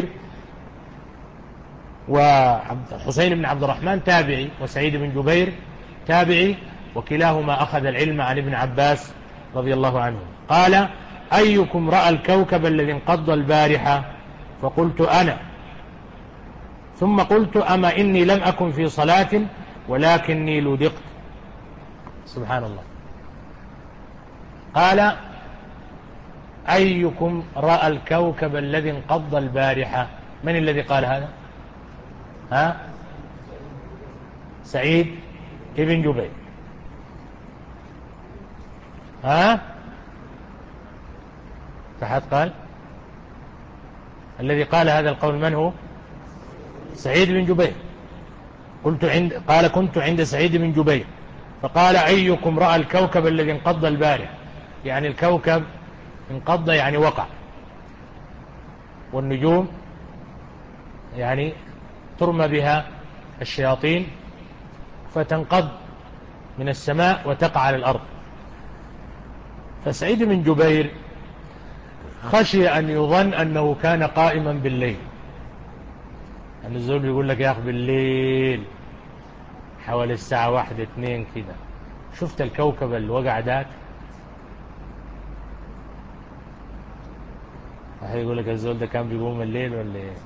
وحسين بن عبد الرحمن تابعي وسعيد بن جبير تابعي، وكلاهما أخذ العلم عن ابن عباس رضي الله عنه. قال أيكم رأى الكوكب الذي انقض البارحة؟ فقلت أنا، ثم قلت أما إني لم أكن في صلاة ولكني لدقت. سبحان الله. قال أيكم رأى الكوكب الذي انقض البارحة؟ من الذي قال هذا؟ ها؟ سعيد ابن جبير. ها؟ فحد قال الذي قال هذا القول من هو؟ سعيد بن جبير. قلت عند قال كنت عند سعيد بن جبير فقال أيكم رأى الكوكب الذي انقض البارحة؟ يعني الكوكب انقض يعني وقع، والنجوم يعني ترمى بها الشياطين فتنقض من السماء وتقع على الأرض. فسعيد بن جبير خشي أن يظن أنه كان قائما بالليل، أن الزول يقول لك يا أخي بالليل حوالي الساعة واحدة اثنين كده شفت الكوكب اللي وقع ذاك، واحد يقول لك الزول ده كان بيقوم الليل ولا ايه؟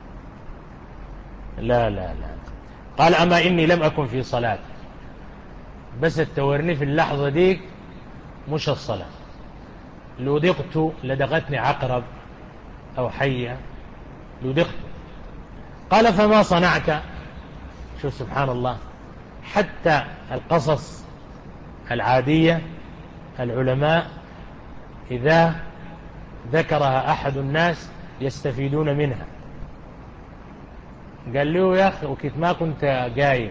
لا لا لا. قال أما إني لم أكن في صلاة، بس التورني في اللحظة دي مش الصلاة، لدغت لدغتني عقرب أو حية لدغت. قال فما صنعت؟ شوف سبحان الله، حتى القصص العادية العلماء إذا ذكرها أحد الناس يستفيدون منها. قال له يا أخي وكيف ما كنت قايم،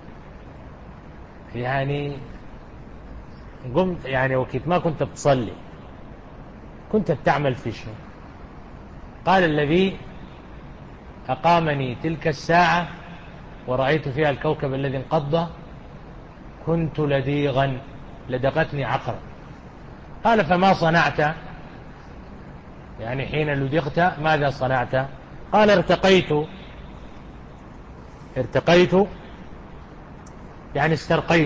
يعني قمت يعني وكيف ما كنت بتصلي كنت بتعمل في شيء؟ قال الذي أقامني تلك الساعة ورأيت فيها الكوكب الذي انقض كنت لديغا لدغتني عقرب. قال فما صنعت؟ يعني حين لدغت ماذا صنعت؟ قال ارتقيت. ارتقيت يعني استرقيت.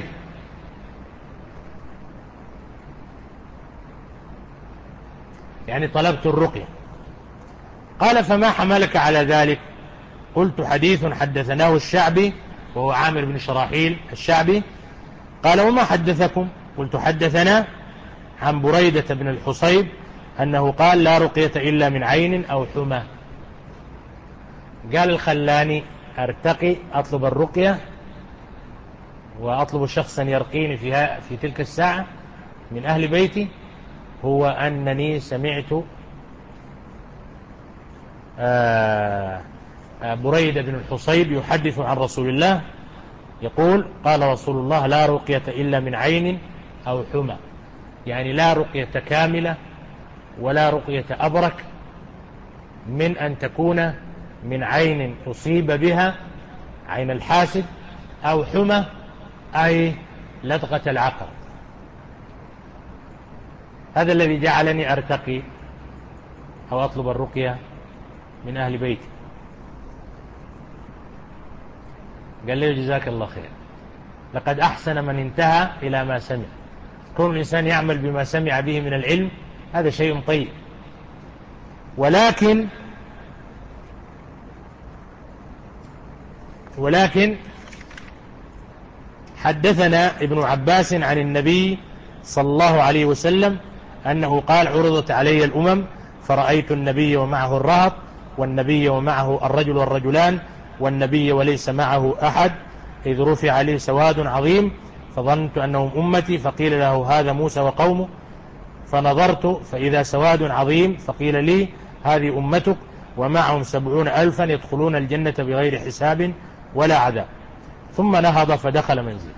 يعني طلبت الرقية. قال فما حملك على ذلك؟ قلت حديث حدثناه الشعبي، وهو عامر بن شراحيل الشعبي. قال وما حدثكم؟ قلت حدثنا عن بريدة بن الحصيب أنه قال لا رقية إلا من عين أو حمى. قال الخلاني أرتقي أطلب الرقية وأطلب شخصا يرقيني فيها في تلك الساعة من أهل بيتي، هو أنني سمعت آه بريدة بن الحصيب يحدث عن رسول الله يقول قال رسول الله لا رقية إلا من عين أو حمى، يعني لا رقية كاملة ولا رقية أبرك من أن تكون من عين أصيب بها عين الحاسد أو حمى أي لدغة العقل. هذا الذي جعلني أرتقي أو أطلب الرقية من أهل بيتي. قال لي جزاك الله خير، لقد أحسن من انتهى إلى ما سمع. كون الإنسان يعمل بما سمع به من العلم هذا شيء طيب، ولكن ولكن حدثنا ابن عباس عن النبي صلى الله عليه وسلم أنه قال عرضت علي الأمم فرأيت النبي ومعه الرهط والنبي ومعه الرجل والرجلان والنبي وليس معه أحد، إذ رفع لي سواد عظيم فظننت أنهم أمتي، فقيل له هذا موسى وقومه، فنظرت فإذا سواد عظيم فقيل لي هذه أمتك ومعهم سبعون ألفا يدخلون الجنة بغير حساب ولا عذاب. ثم نهض فدخل منزله.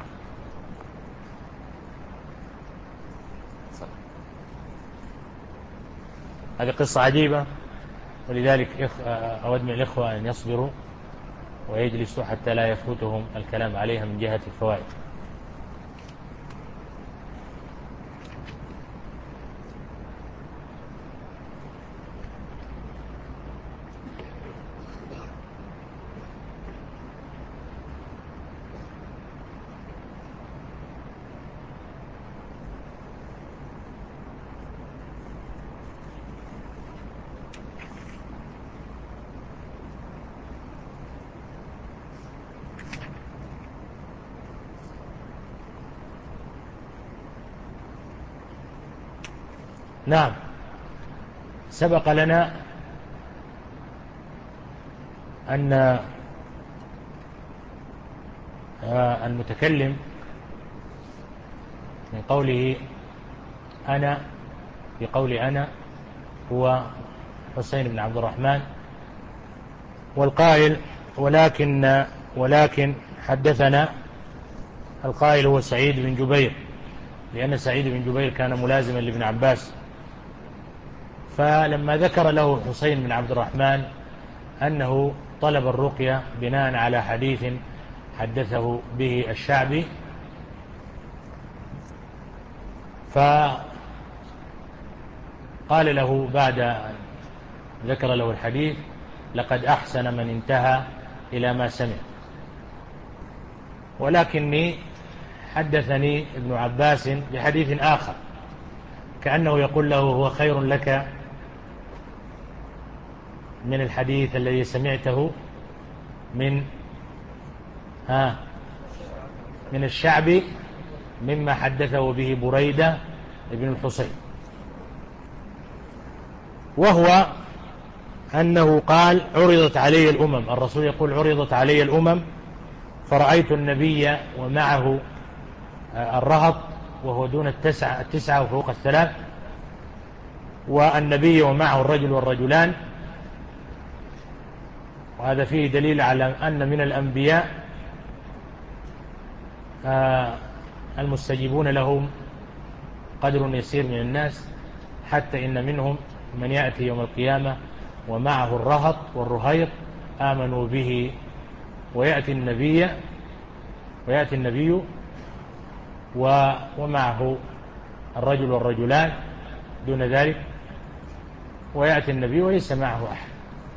هذه قصة عجيبة، ولذلك أود من الإخوة أن يصبروا ويجلسوا حتى لا يفوتهم الكلام عليها من جهة الفوائد. نعم، سبق لنا أن المتكلم من قوله أنا في قول أنا هو حسين بن عبد الرحمن، والقائل ولكن ولكن حدثنا القائل هو سعيد بن جبير، لأن سعيد بن جبير كان ملازما لابن عباس. فلما ذكر له حسين بن عبد الرحمن أنه طلب الرقية بناء على حديث حدثه به الشعبي، فقال له بعد أن ذكر له الحديث: لقد أحسن من انتهى إلى ما سمع، ولكني حدثني ابن عباس بحديث آخر كأنه يقول له: هو خير لك من الحديث الذي سمعته من ها من الشعبي مما حدثه به بريدة ابن الحصين، وهو أنه قال: عرضت علي الأمم. الرسول يقول: عرضت علي الأمم فرأيت النبي ومعه الرهط وهو دون التسعة, التسعة وفوق الثلاث، والنبي ومعه الرجل والرجلان. وهذا فيه دليل على أن من الأنبياء المستجيبون لهم قدر يسير من الناس، حتى إن منهم من يأتي يوم القيامة ومعه الرهط والرهيط آمنوا به، ويأتي النبي ويأتي النبي ومعه الرجل والرجلان دون ذلك، ويأتي النبي وليس معه أحد.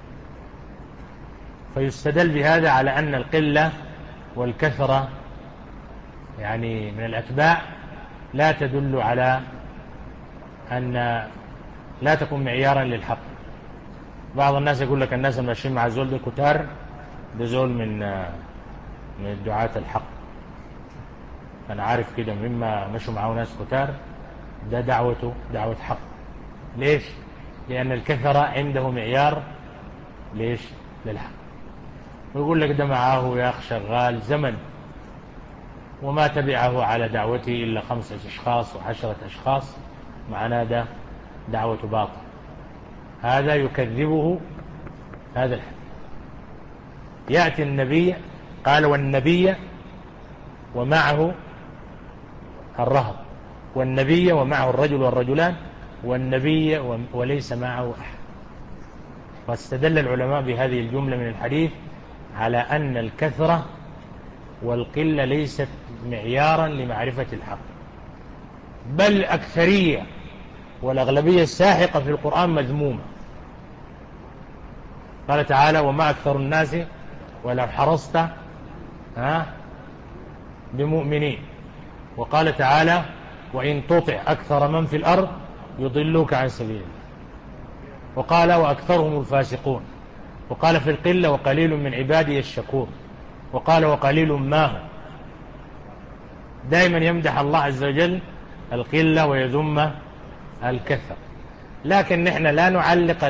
فيستدل بهذا على أن القلة والكثرة يعني من الأتباع لا تدل على أن لا تكون معيارا للحق. بعض الناس يقول لك الناس الماشيين مع زول ده كتار، ده زول من من الدعاة الحق. أنا عارف كده مما مشوا معه ناس كتار، ده دعوته دعوة حق. ليش؟ لأن الكثرة عنده معيار ليش؟ للحق. ويقول لك ده معاه يا أخ شغال زمن وما تبعه على دعوته إلا خمسة أشخاص وعشرة أشخاص، معناه ده دعوة باطل. هذا يكذبه هذا الحديث. يأتي النبي، قال: والنبي ومعه الرهط، والنبي ومعه الرجل والرجلان، والنبي وليس معه أحد. فاستدل العلماء بهذه الجملة من الحديث على أن الكثرة والقلة ليست معيارا لمعرفة الحق، بل الأكثرية والأغلبية الساحقة في القرآن مذمومة. قال تعالى: وما أكثر الناس ولو حرصت ها بمؤمنين. وقال تعالى: وإن تطع أكثر من في الأرض يضلوك عن سبيل الله. وقال: وأكثرهم الفاسقون. وقال في القلة: وقليل من عبادي الشكور. وقال: وقليل ما هم. دائما يمدح الله عز وجل القلة ويذم الكثرة، لكن نحن لا نعلق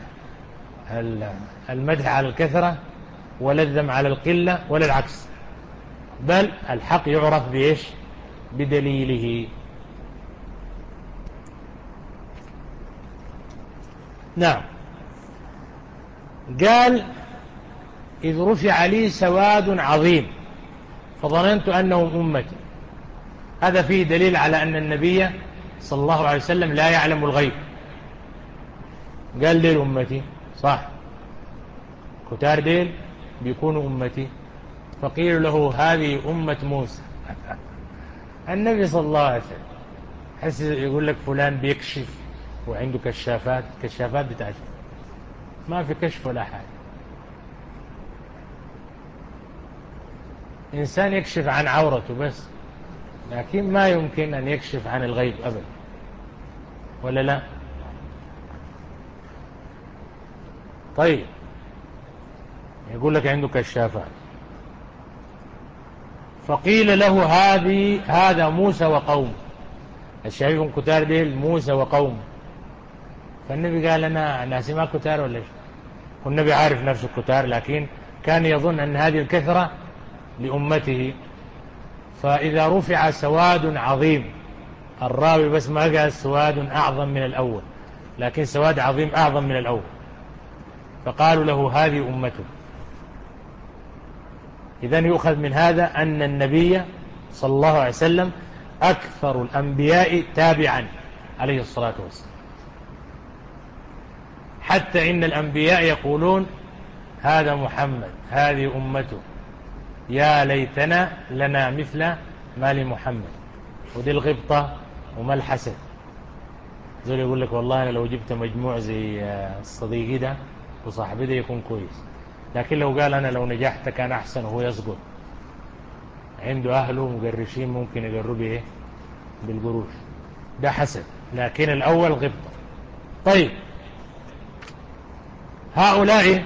المدح على الكثرة ولا الذم على القلة ولا العكس، بل الحق يعرف بإيش؟ بدليله. نعم. قال: إذ رفع لي سواد عظيم فظننت أنهم أمتي. هذا فيه دليل على أن النبي صلى الله عليه وسلم لا يعلم الغيب. قال: ديل أمتي، صح، كتار ديل بيكونوا أمتي. فقيل له: هذه أمة موسى. النبي صلى الله عليه وسلم حس يقول لك فلان بيكشف وعنده كشافات، كشافات بتاعته ما في كشف ولا حاجة. إنسان يكشف عن عورته بس، لكن ما يمكن أن يكشف عن الغيب أبدا، ولا لا؟ طيب، يقول لك عنده كشافات. فقيل له: هذه هذا موسى وقومه. الشايفهم كتار ديل موسى وقومه. فالنبي قال: أنا ناسي ما كتار ولا إيش؟ والنبي عارف نفسه كتار، لكن كان يظن أن هذه الكثرة لأمته. فإذا رفع سواد عظيم، الراوي بس ما قال سواد أعظم من الأول، لكن سواد عظيم أعظم من الأول، فقالوا له: هذه أمته. إذن يؤخذ من هذا أن النبي صلى الله عليه وسلم أكثر الأنبياء تابعا عليه الصلاة والسلام، حتى إن الأنبياء يقولون: هذا محمد، هذه أمته. يا ليتنا لنا مثل ما لمحمد. ودي الغبطة وما الحسد. زول يقول لك والله أنا لو جبت مجموع زي الصديقي ده وصاحبي ده يكون كويس، لكن لو قال أنا لو نجحت كان أحسن وهو يسقط، عنده أهله مقرشين ممكن يقروا به بالقروش، ده حسد. لكن الأول غبطة. طيب هؤلاء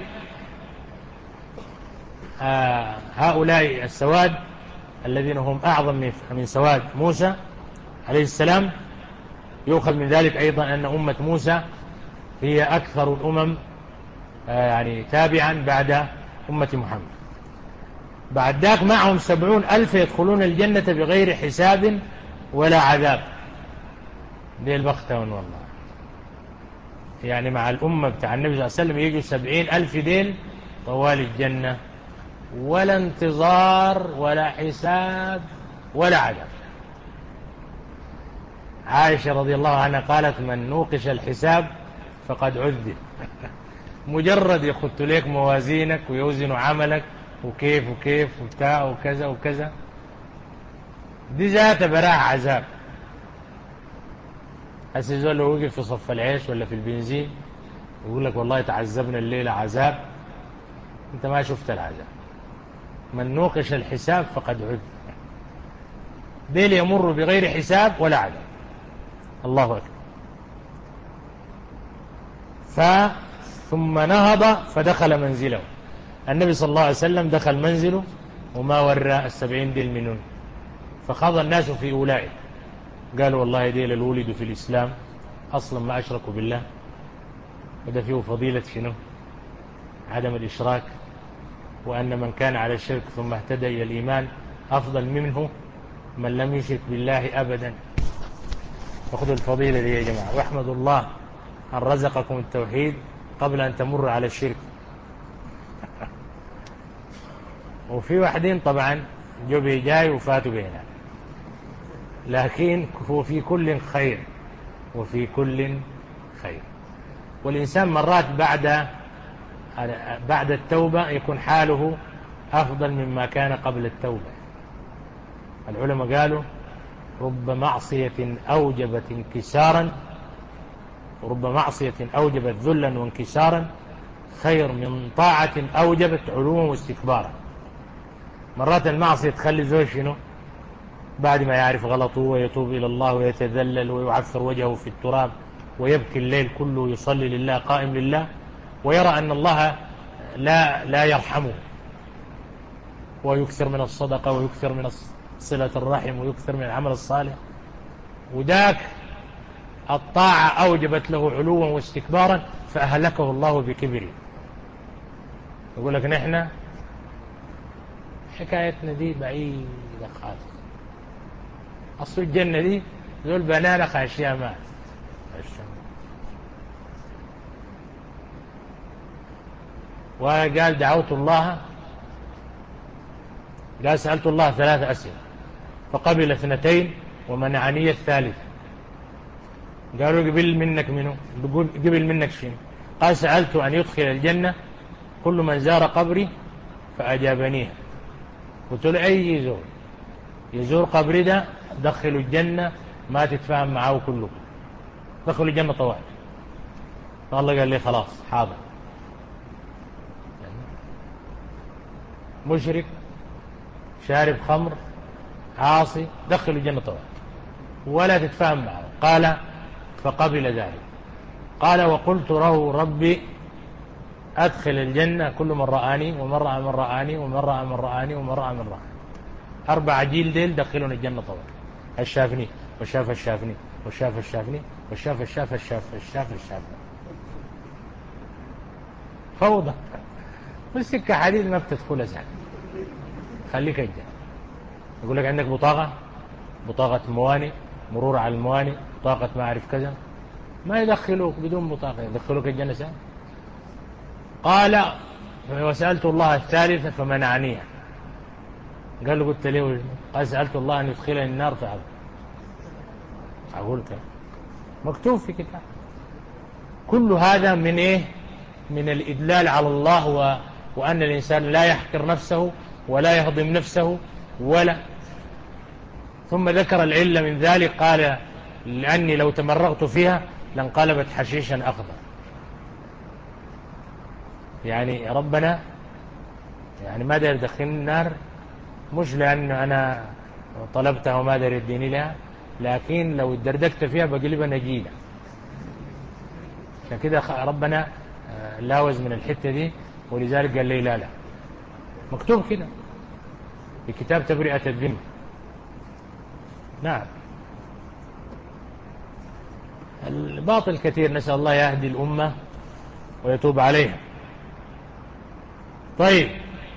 آه هؤلاء السواد الذين هم أعظم من سواد موسى عليه السلام، يؤخذ من ذلك أيضا أن أمة موسى هي أكثر الأمم آه يعني تابعا بعد أمة محمد. بعد ذاك معهم سبعون ألف يدخلون الجنة بغير حساب ولا عذاب. دي البختون والله، يعني مع الأمة بتاع النبي صلى الله عليه وسلم يجوا سبعين ألف ديل طوال الجنة، ولا انتظار ولا حساب ولا عذاب. عائشة رضي الله عنها قالت من نوقش الحساب فقد عذب. مجرد يخط لك موازينك ويوزن عملك وكيف وكيف وبتاع وكذا وكذا، دي ذات براء عذاب. هسه زول لو وقف في صف العيش ولا في البنزين يقول لك والله تعذبنا الليلة عذاب، انت ما شفت العذاب. من نوقش الحساب فقد عذب. ديل يمر بغير حساب ولا عذاب. الله أكبر. ف ثم نهض فدخل منزله. النبي صلى الله عليه وسلم دخل منزله وما ورى السبعين ديل منون، فخاض الناس في أولئك، قالوا والله ديل الولد في الإسلام أصلا ما أشركوا بالله، وده فيه فضيلة شنو؟ عدم الإشراك، وأن من كان على الشرك ثم اهتدى إلى الإيمان أفضل منه من لم يشرك بالله أبدا. فخذوا الفضيلة دي يا جماعة، واحمدوا الله أن رزقكم التوحيد قبل أن تمر على الشرك. وفي واحدين طبعا جو بيجاي وفاتوا بينا، لكن هو في كل خير وفي كل خير. والإنسان مرات بعد بعد التوبة يكون حاله أفضل مما كان قبل التوبة. العلماء قالوا رب معصية أوجبت انكسارا ورب معصية أوجبت ذلا وانكسارا خير من طاعة أوجبت علوا واستكبارا. مرات المعصية تخلي زوج شنو بعد ما يعرف غلطه ويتوب إلى الله ويتذلل ويعفر وجهه في التراب ويبكي الليل كله يصلي لله قائم لله، ويرى أن الله لا لا يرحمه، ويكثر من الصدقة ويكثر من صلة الرحم ويكثر من العمل الصالح، وذاك الطاعة أوجبت له علوا واستكبارا فأهلكه الله بكبره. يقول لك نحن حكايتنا دي بعيدة خالص، أصل الجنة دي ذول بنانا خاشية مات. وقال دعوت الله، قال سألت الله ثلاث أسئلة فقبل اثنتين ومنعني الثالث. قالوا قبل منك منه؟ قبل منك شيء؟ قال سألت أن يدخل الجنة كل من زار قبري فأجابنيها. قلت له أي زور يزور قبري ده دخلوا الجنة ما تتفاهم معه كله، دخلوا الجنة طوال. فالله قال لي خلاص حاضر. مشرك شارب خمر عاصي دخلوا الجنة طوال ولا تتفاهم معه. قال فقبل ذلك. قال وقلت له ربي أدخل الجنة كل من رآني ومن رأى من رآني ومن رأى من رآني ومن رأى من رآني. أربع جيل ديل دخلون الجنة طوال، الشافني والشاف الشافني والشاف الشافني والشاف الشاف الشاف الشاف الشافني. فوضى والسكة حديد ما بتدخل أسهل. خليك الجنة. يقول لك عندك بطاقة، بطاقة موانئ، مرور على الموانئ، بطاقة ما أعرف كذا، ما يدخلوك بدون بطاقة، يدخلوك الجنة سهل. قال وسألت الله الثالثة فمنعنيها. قال له قلت له قال سألت الله أن يدخلني النار فأبى. أقول كده مكتوب في كتاب. كل هذا من إيه؟ من الإدلال على الله و... وأن الإنسان لا يحقر نفسه ولا يهضم نفسه ولا. ثم ذكر العلة من ذلك، قال لأني لو تمرغت فيها لانقلبت حشيشا أخضر. يعني ربنا يعني ما داير يدخلني النار، مش لأن أنا طلبتها وما داير يديني لها، لكن لو اتدردكت فيها بقلبها نجيلة. عشان كده ربنا لاوز من الحتة دي، ولذلك قال لي لا لا، مكتوب كده في كتاب تبرئة الذمة. نعم. الباطل كثير، نسأل الله يهدي الأمة ويتوب عليها. طيب،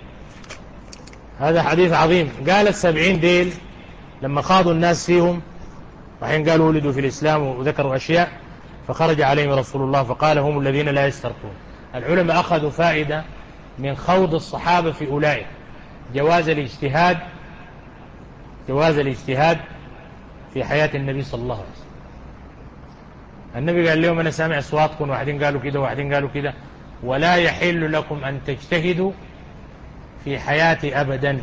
هذا حديث عظيم. قال السبعين ديل لما خاضوا الناس فيهم، وحين قالوا ولدوا في الإسلام وذكروا أشياء، فخرج عليهم رسول الله فقال هم الذين لا يسترقون. العلماء أخذوا فائدة من خوض الصحابة في أولئك، جواز الاجتهاد جواز الاجتهاد في حياة النبي صلى الله عليه وسلم. النبي قال لهم أنا سامع أصواتكم، واحدين قالوا كده واحدين قالوا كده، ولا يحل لكم أن تجتهدوا في حياتي أبدا.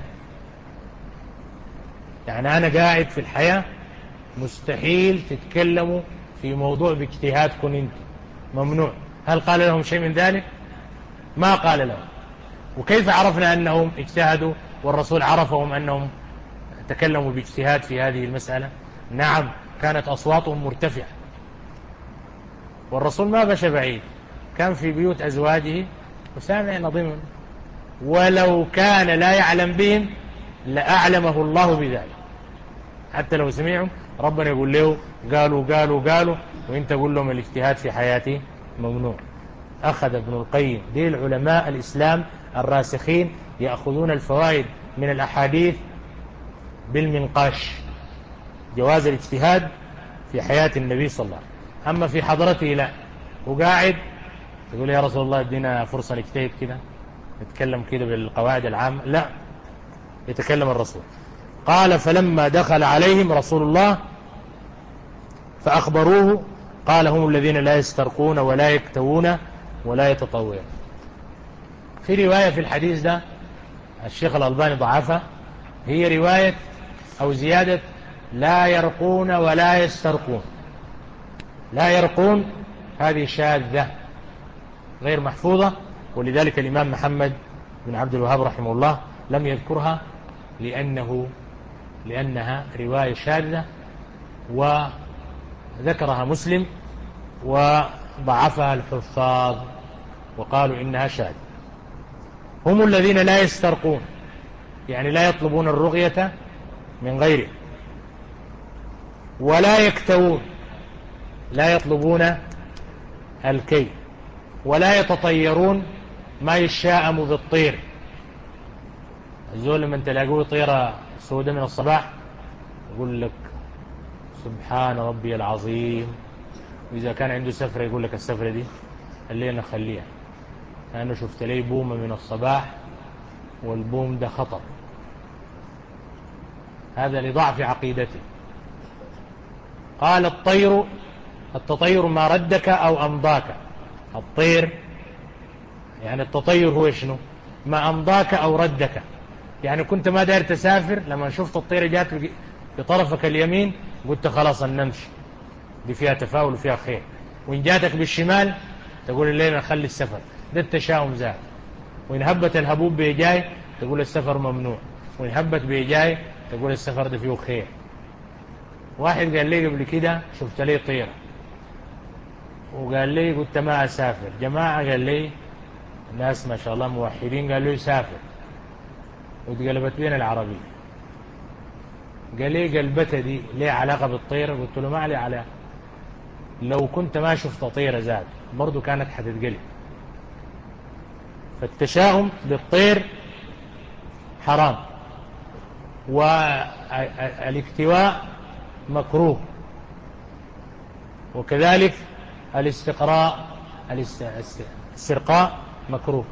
يعني أنا قاعد في الحياة مستحيل تتكلموا في موضوع باجتهادكم انت، ممنوع. هل قال لهم شيء من ذلك؟ ما قال لهم. وكيف عرفنا أنهم اجتهدوا والرسول عرفهم أنهم تكلموا باجتهاد في هذه المسألة؟ نعم، كانت أصواتهم مرتفعة، والرسول ما مشى بعيد، كان في بيوت أزواجه وسامع نظيم، ولو كان لا يعلم بهم لأعلمه الله بذلك. حتى لو سمعهم ربنا يقول له قالوا قالوا قالوا، وانت قول لهم الاجتهاد في حياتي ممنوع. أخذ ابن القيم، دي العلماء الإسلام الراسخين يأخذون الفوائد من الأحاديث بالمنقاش، جواز الاجتهاد في حياة النبي صلى الله عليه وسلم. أما في حضرته لا، وقاعد يقول يا رسول الله ادينا فرصة نجتهد كده، نتكلم كده بالقواعد العامة، لا، يتكلم الرسول. قال فلما دخل عليهم رسول الله فأخبروه قال هم الذين لا يسترقون ولا يكتوون ولا يتطوعون. في رواية في الحديث ده الشيخ الألباني ضعفها، هي رواية أو زيادة لا يرقون ولا يسترقون. لا يرقون هذه شاذة غير محفوظة، ولذلك الإمام محمد بن عبد الوهاب رحمه الله لم يذكرها، لأنه لأنها رواية شاذة، وذكرها مسلم وضعفها الحفاظ وقالوا إنها شاذة. هم الذين لا يسترقون، يعني لا يطلبون الرقية من غيره، ولا يكتوون، لا يطلبون الكي، ولا يتطيرون ما يشاءم بالطير. الزول من تلاقوه طيرة سودة من الصباح يقول لك سبحان ربي العظيم، وإذا كان عنده سفرة يقول لك السفرة دي اللي نخليها، أنا شفت لي بومة من الصباح والبوم ده خطر. هذا لضعف عقيدته. قال الطير، التطير ما ردك أو أمضاك. الطير يعني التطير هو شنو؟ ما أمضاك أو ردك، يعني كنت ما داير تسافر، لما شفت الطيرة جات في طرفك اليمين قلت خلاص نمشي، دي فيها تفاؤل وفيها خير. وإن جاتك بالشمال تقول الليلة نخلي السفر، ده التشاؤم ذات. وإن هبت الهبوب بيجاي تقول السفر ممنوع، وإن هبت بيجاي تقول السفر ده فيه خير. واحد قال لي قبل كده شفت لي طيرة وقال لي قلت ما أسافر. جماعة قال لي ناس ما شاء الله موحدين قالوا لي سافر، وتقلبت بين العربية. قال لي قلبتها دي ليه علاقة بالطيرة؟ قلت له ما عليه علاقة، لو كنت ما شفت طيرة زاد برضو كانت حتتقلب. فالتشاؤم بالطير حرام، والاكتواء مكروه، وكذلك الاستقراء الاسترقاء مكروه،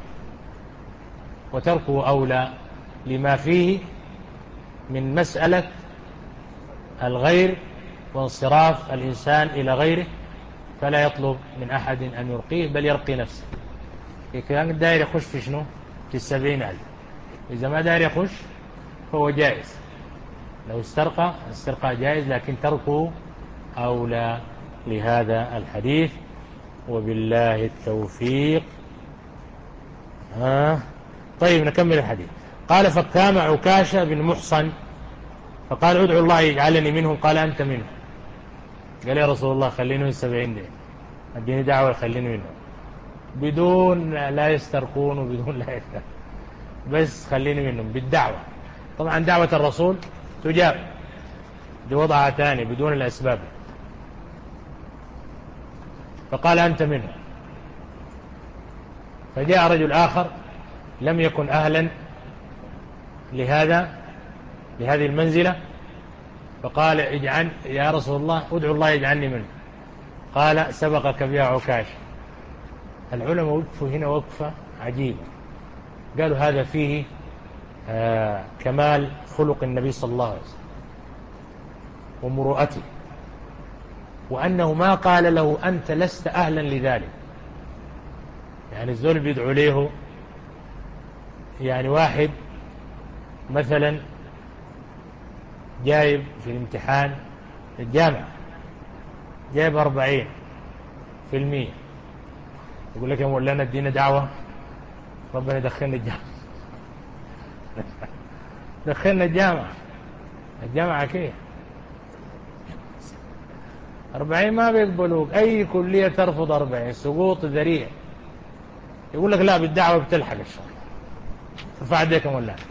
وتركه أولى لما فيه من مسألة الغير وانصراف الإنسان إلى غيره، فلا يطلب من أحد أن يرقيه بل يرقي نفسه. كان داير يخش في شنو؟ في السبعين ألف. إذا ما دار يخش فهو جائز، لو استرقى استرقى جائز، لكن تركه أولى لهذا الحديث. وبالله التوفيق. ها طيب نكمل الحديث. قال فقام عكاشة بن محصن فقال ادعو الله يجعلني منهم. قال أنت منهم. قال يا رسول الله خليني من السبعين دي، اديني دعوة يخليني منهم، بدون لا يسترقون وبدون لا يسترقون، بس خليني منهم بالدعوة. طبعا دعوة الرسول تجاب، دي وضعها ثاني بدون الأسباب. فقال أنت منهم. فجاء رجل آخر لم يكن أهلا لهذا لهذه المنزلة، فقال اجعل يا رسول الله ادعو الله يجعلني منه. قال سبقك بها عكاش. العلماء وقفوا هنا وقفة عجيبة، قالوا هذا فيه آه كمال خلق النبي صلى الله عليه وسلم ومروءته، وأنه ما قال له أنت لست أهلا لذلك. يعني الزول بيدعو له، يعني واحد مثلا جايب في الامتحان الجامعة جايب أربعين في المية، يقول لك يا مولانا ادينا دعوة ربنا يدخلنا الجامعة. دخلنا الجامعة. الجامعة كيف أربعين ما بيقبلوك، أي كلية ترفض أربعين سقوط ذريع. يقول لك لا بالدعوة بتلحق الشغل، ارفع يديك يا مولانا.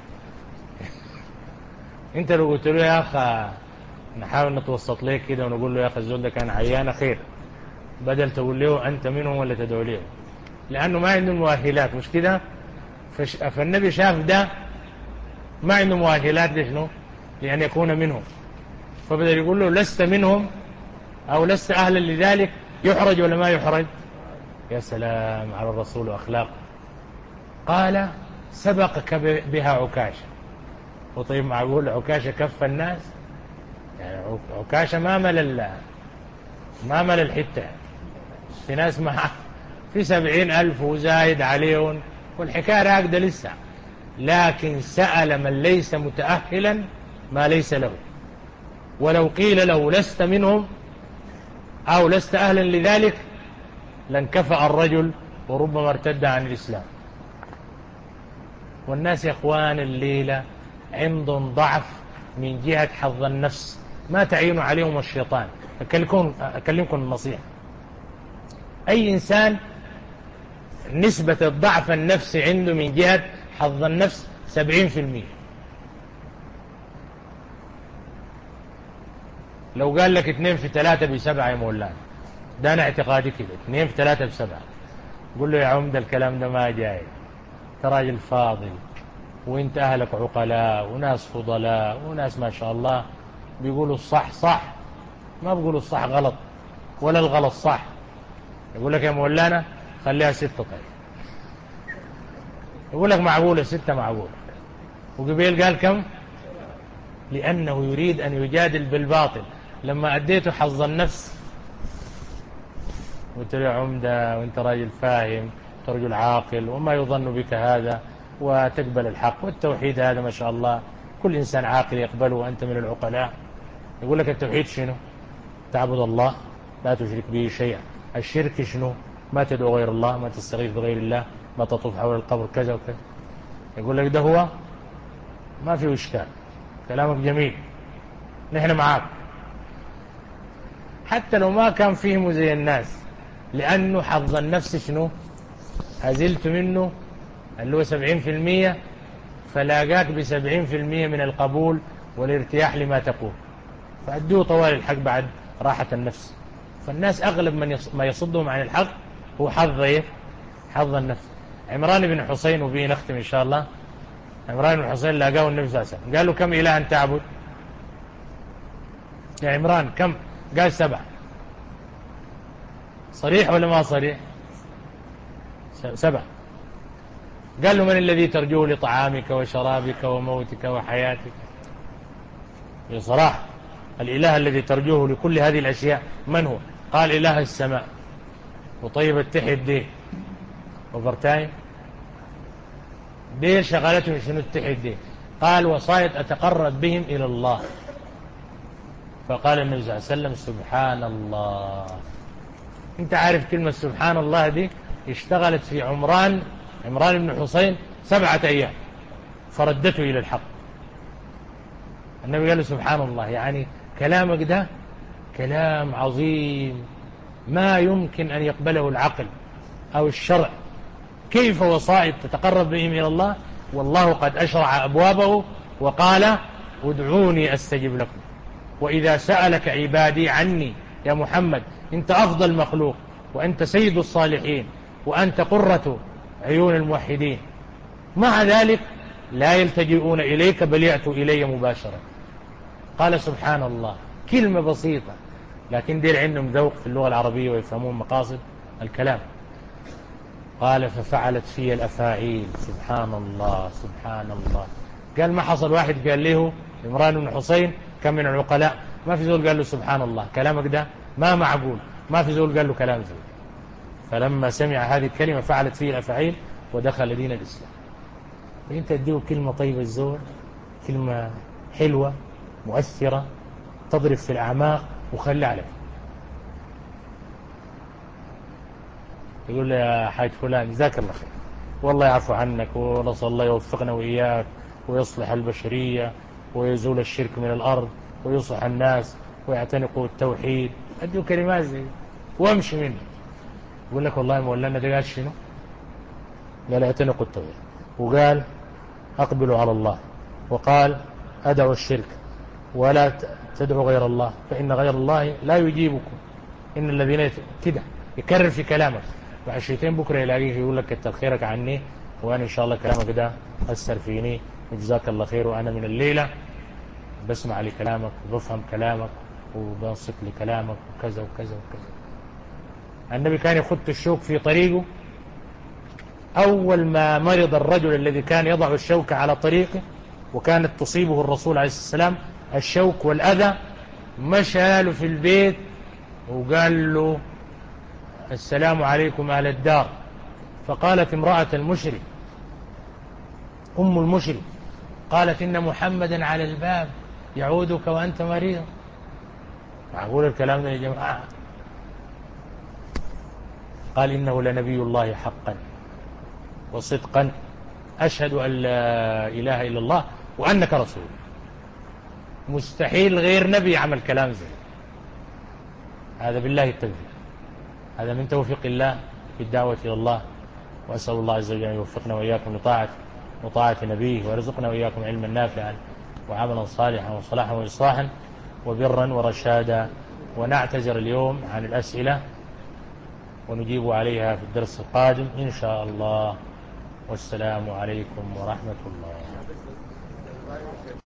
انت لو قلت له يا اخي نحاول نتوسط لك كده ونقول له يا اخي الزول ده كان عيان خير، بدل تقول له انت منهم ولا تدعو له، لانه ما عنده مؤهلات، مش كده؟ فش... فالنبي شاف ده ما عنده مؤهلات لشنو؟ لان يكون منهم، فبدل يقول له لست منهم او لست اهلا لذلك، يحرج ولا ما يحرج؟ يا سلام على الرسول واخلاقه. قال سبقك بها عكاشة. وطيب معقول عكاشة كف الناس؟ يعني عكاشة ما مل ما مل الحتة، في ناس معه في سبعين ألف وزايد عليهم والحكاية راقدة لسه، لكن سأل من ليس متأهلا ما ليس له. ولو قيل له لست منهم أو لست أهلا لذلك لانكفأ الرجل وربما ارتد عن الإسلام. والناس يا إخوان الليلة عندهم ضعف من جهة حظ النفس، ما تعينوا عليهم الشيطان. أكلمكم, أكلمكم النصيحة، أي إنسان نسبة الضعف النفسي عنده من جهة حظ النفس سبعين في المية. لو قال لك اثنين في ثلاثة بسبعة يا مولانا، ده أنا اعتقادي كده، اثنين في ثلاثة بسبعة. قل له يا عمدة الكلام ده ما جاي، تراجل فاضل وانت أهلك عقلاء وناس فضلاء وناس ما شاء الله بيقولوا الصح صح، ما بيقولوا الصح غلط ولا الغلط صح. يقول لك يا مولانا خليها ستة. طيب يقول لك معقولة ستة معقولة، وقبيل قال كم؟ لأنه يريد أن يجادل بالباطل. لما أديته حظ النفس قلت له يا عمدة وانت راجل فاهم رجل عاقل وما يظن بك هذا وتقبل الحق والتوحيد هذا ما شاء الله كل إنسان عاقل يقبله وأنت من العقلاء. يقول لك التوحيد شنو؟ تعبد الله لا تشرك به شيئا. الشرك شنو؟ ما تدعو غير الله، ما تستغيث بغير الله، ما تطوف حول القبر كذا وكذا. يقول لك ده هو ما فيه إشكال، كلامك جميل نحن معاك، حتى لو ما كان فهمه زي الناس، لأنه حظ النفس شنو؟ هزلت منه اللي هو سبعين في المية، فلاقاك بسبعين في المية من القبول والارتياح لما تقول، فأدوه طوال الحق بعد راحة النفس. فالناس أغلب من ما يصدهم عن الحق هو حظ إيه؟ حظ النفس. عمران بن حسين، وبه نختم إن شاء الله. عمران بن حسين لاقاه النبي صلى الله عليه وسلم قال له كم إلها تعبد يا عمران؟ كم؟ قال سبع. صريح ولا ما صريح؟ سبع. قال له من الذي ترجوه لطعامك وشرابك وموتك وحياتك؟ بصراحة الإله الذي ترجوه لكل هذه الأشياء من هو؟ قال إله السماء. وطيب التحد دي وبرتاين ديل شغلتهم شنو التحد دي؟ قال وصاية أتقرب بهم إلى الله. فقال النبي صلى الله عليه وسلم سبحان الله. انت عارف كلمة سبحان الله دي اشتغلت في عمران عمران بن حسين سبعة أيام فردته إلى الحق. النبي قال له سبحان الله، يعني كلامك ده كلام عظيم ما يمكن أن يقبله العقل أو الشرع. كيف وصائد تتقرب بهم إلى الله والله قد أشرع أبوابه وقال ادعوني أستجب لكم. وإذا سألك عبادي عني يا محمد، أنت أفضل مخلوق وأنت سيد الصالحين وأنت قرة عيون الموحدين، مع ذلك لا يلتجئون إليك بل يأتوا إلي مباشرة. قال سبحان الله، كلمة بسيطة لكن دير عندهم ذوق في اللغة العربية ويفهمون مقاصد الكلام. قال ففعلت في الأفاعيل سبحان الله سبحان الله. قال ما حصل واحد قال له عمران بن حسين كم من العقلاء ما في زول قال له سبحان الله، كلامك ده ما معقول، ما في زول قال له كلام زي. فلما سمع هذه الكلمة فعلت فيه الأفاعيل ودخل دين الإسلام. فأنت تديه كلمة طيبة الزور، كلمة حلوة مؤثرة تضرب في الأعماق وخلي عليك. يقول لي يا حاج فلان جزاك الله خير والله يعفو عنك ونسأل الله يوفقنا وإياك ويصلح البشرية ويزول الشرك من الأرض ويصلح الناس ويعتنقوا التوحيد. أدوا كلمات زي وامشي منه. يقول لك والله مولانا ده قال شنو؟ قال اعتنقوا التوحيد، وقال أقبلوا على الله، وقال أدعوا الشرك ولا تدعوا غير الله فإن غير الله لا يجيبكم إن الذين كده يكرر في كلامك. وعشرتين بكرة يلاقيه يقول لك كتر خيرك عني وأنا إن شاء الله كلامك ده أثر فيني وجزاك الله خير، وأنا من الليلة بسمع لكلامك وبفهم كلامك وبنصت لكلامك وكذا وكذا وكذا. النبي كان يخط الشوك في طريقه. أول ما مرض الرجل الذي كان يضع الشوك على طريقه وكانت تصيبه الرسول عليه السلام الشوك والأذى، مشى له في البيت وقال له السلام عليكم أهل الدار. فقالت امرأة المشرك أم المشرك قالت إن محمدا على الباب يعودك وأنت مريض. معقول الكلام ده يا جماعة؟ قال إنه لنبي الله حقا وصدقا أشهد أن لا إله إلا الله وأنك رسول. مستحيل غير نبي عمل كلام زي هذا. بالله التوفيق، هذا من توفيق الله في الدعوة إلى الله. وأسأل الله عز وجل أن يوفقنا وإياكم لطاعة وطاعة نبيه ويرزقنا وإياكم علما نافعا وعملا صالحا وصلاحا وإصلاحا وبرا ورشادا. ونعتذر اليوم عن الأسئلة ونجيب عليها في الدرس القادم إن شاء الله. والسلام عليكم ورحمة الله.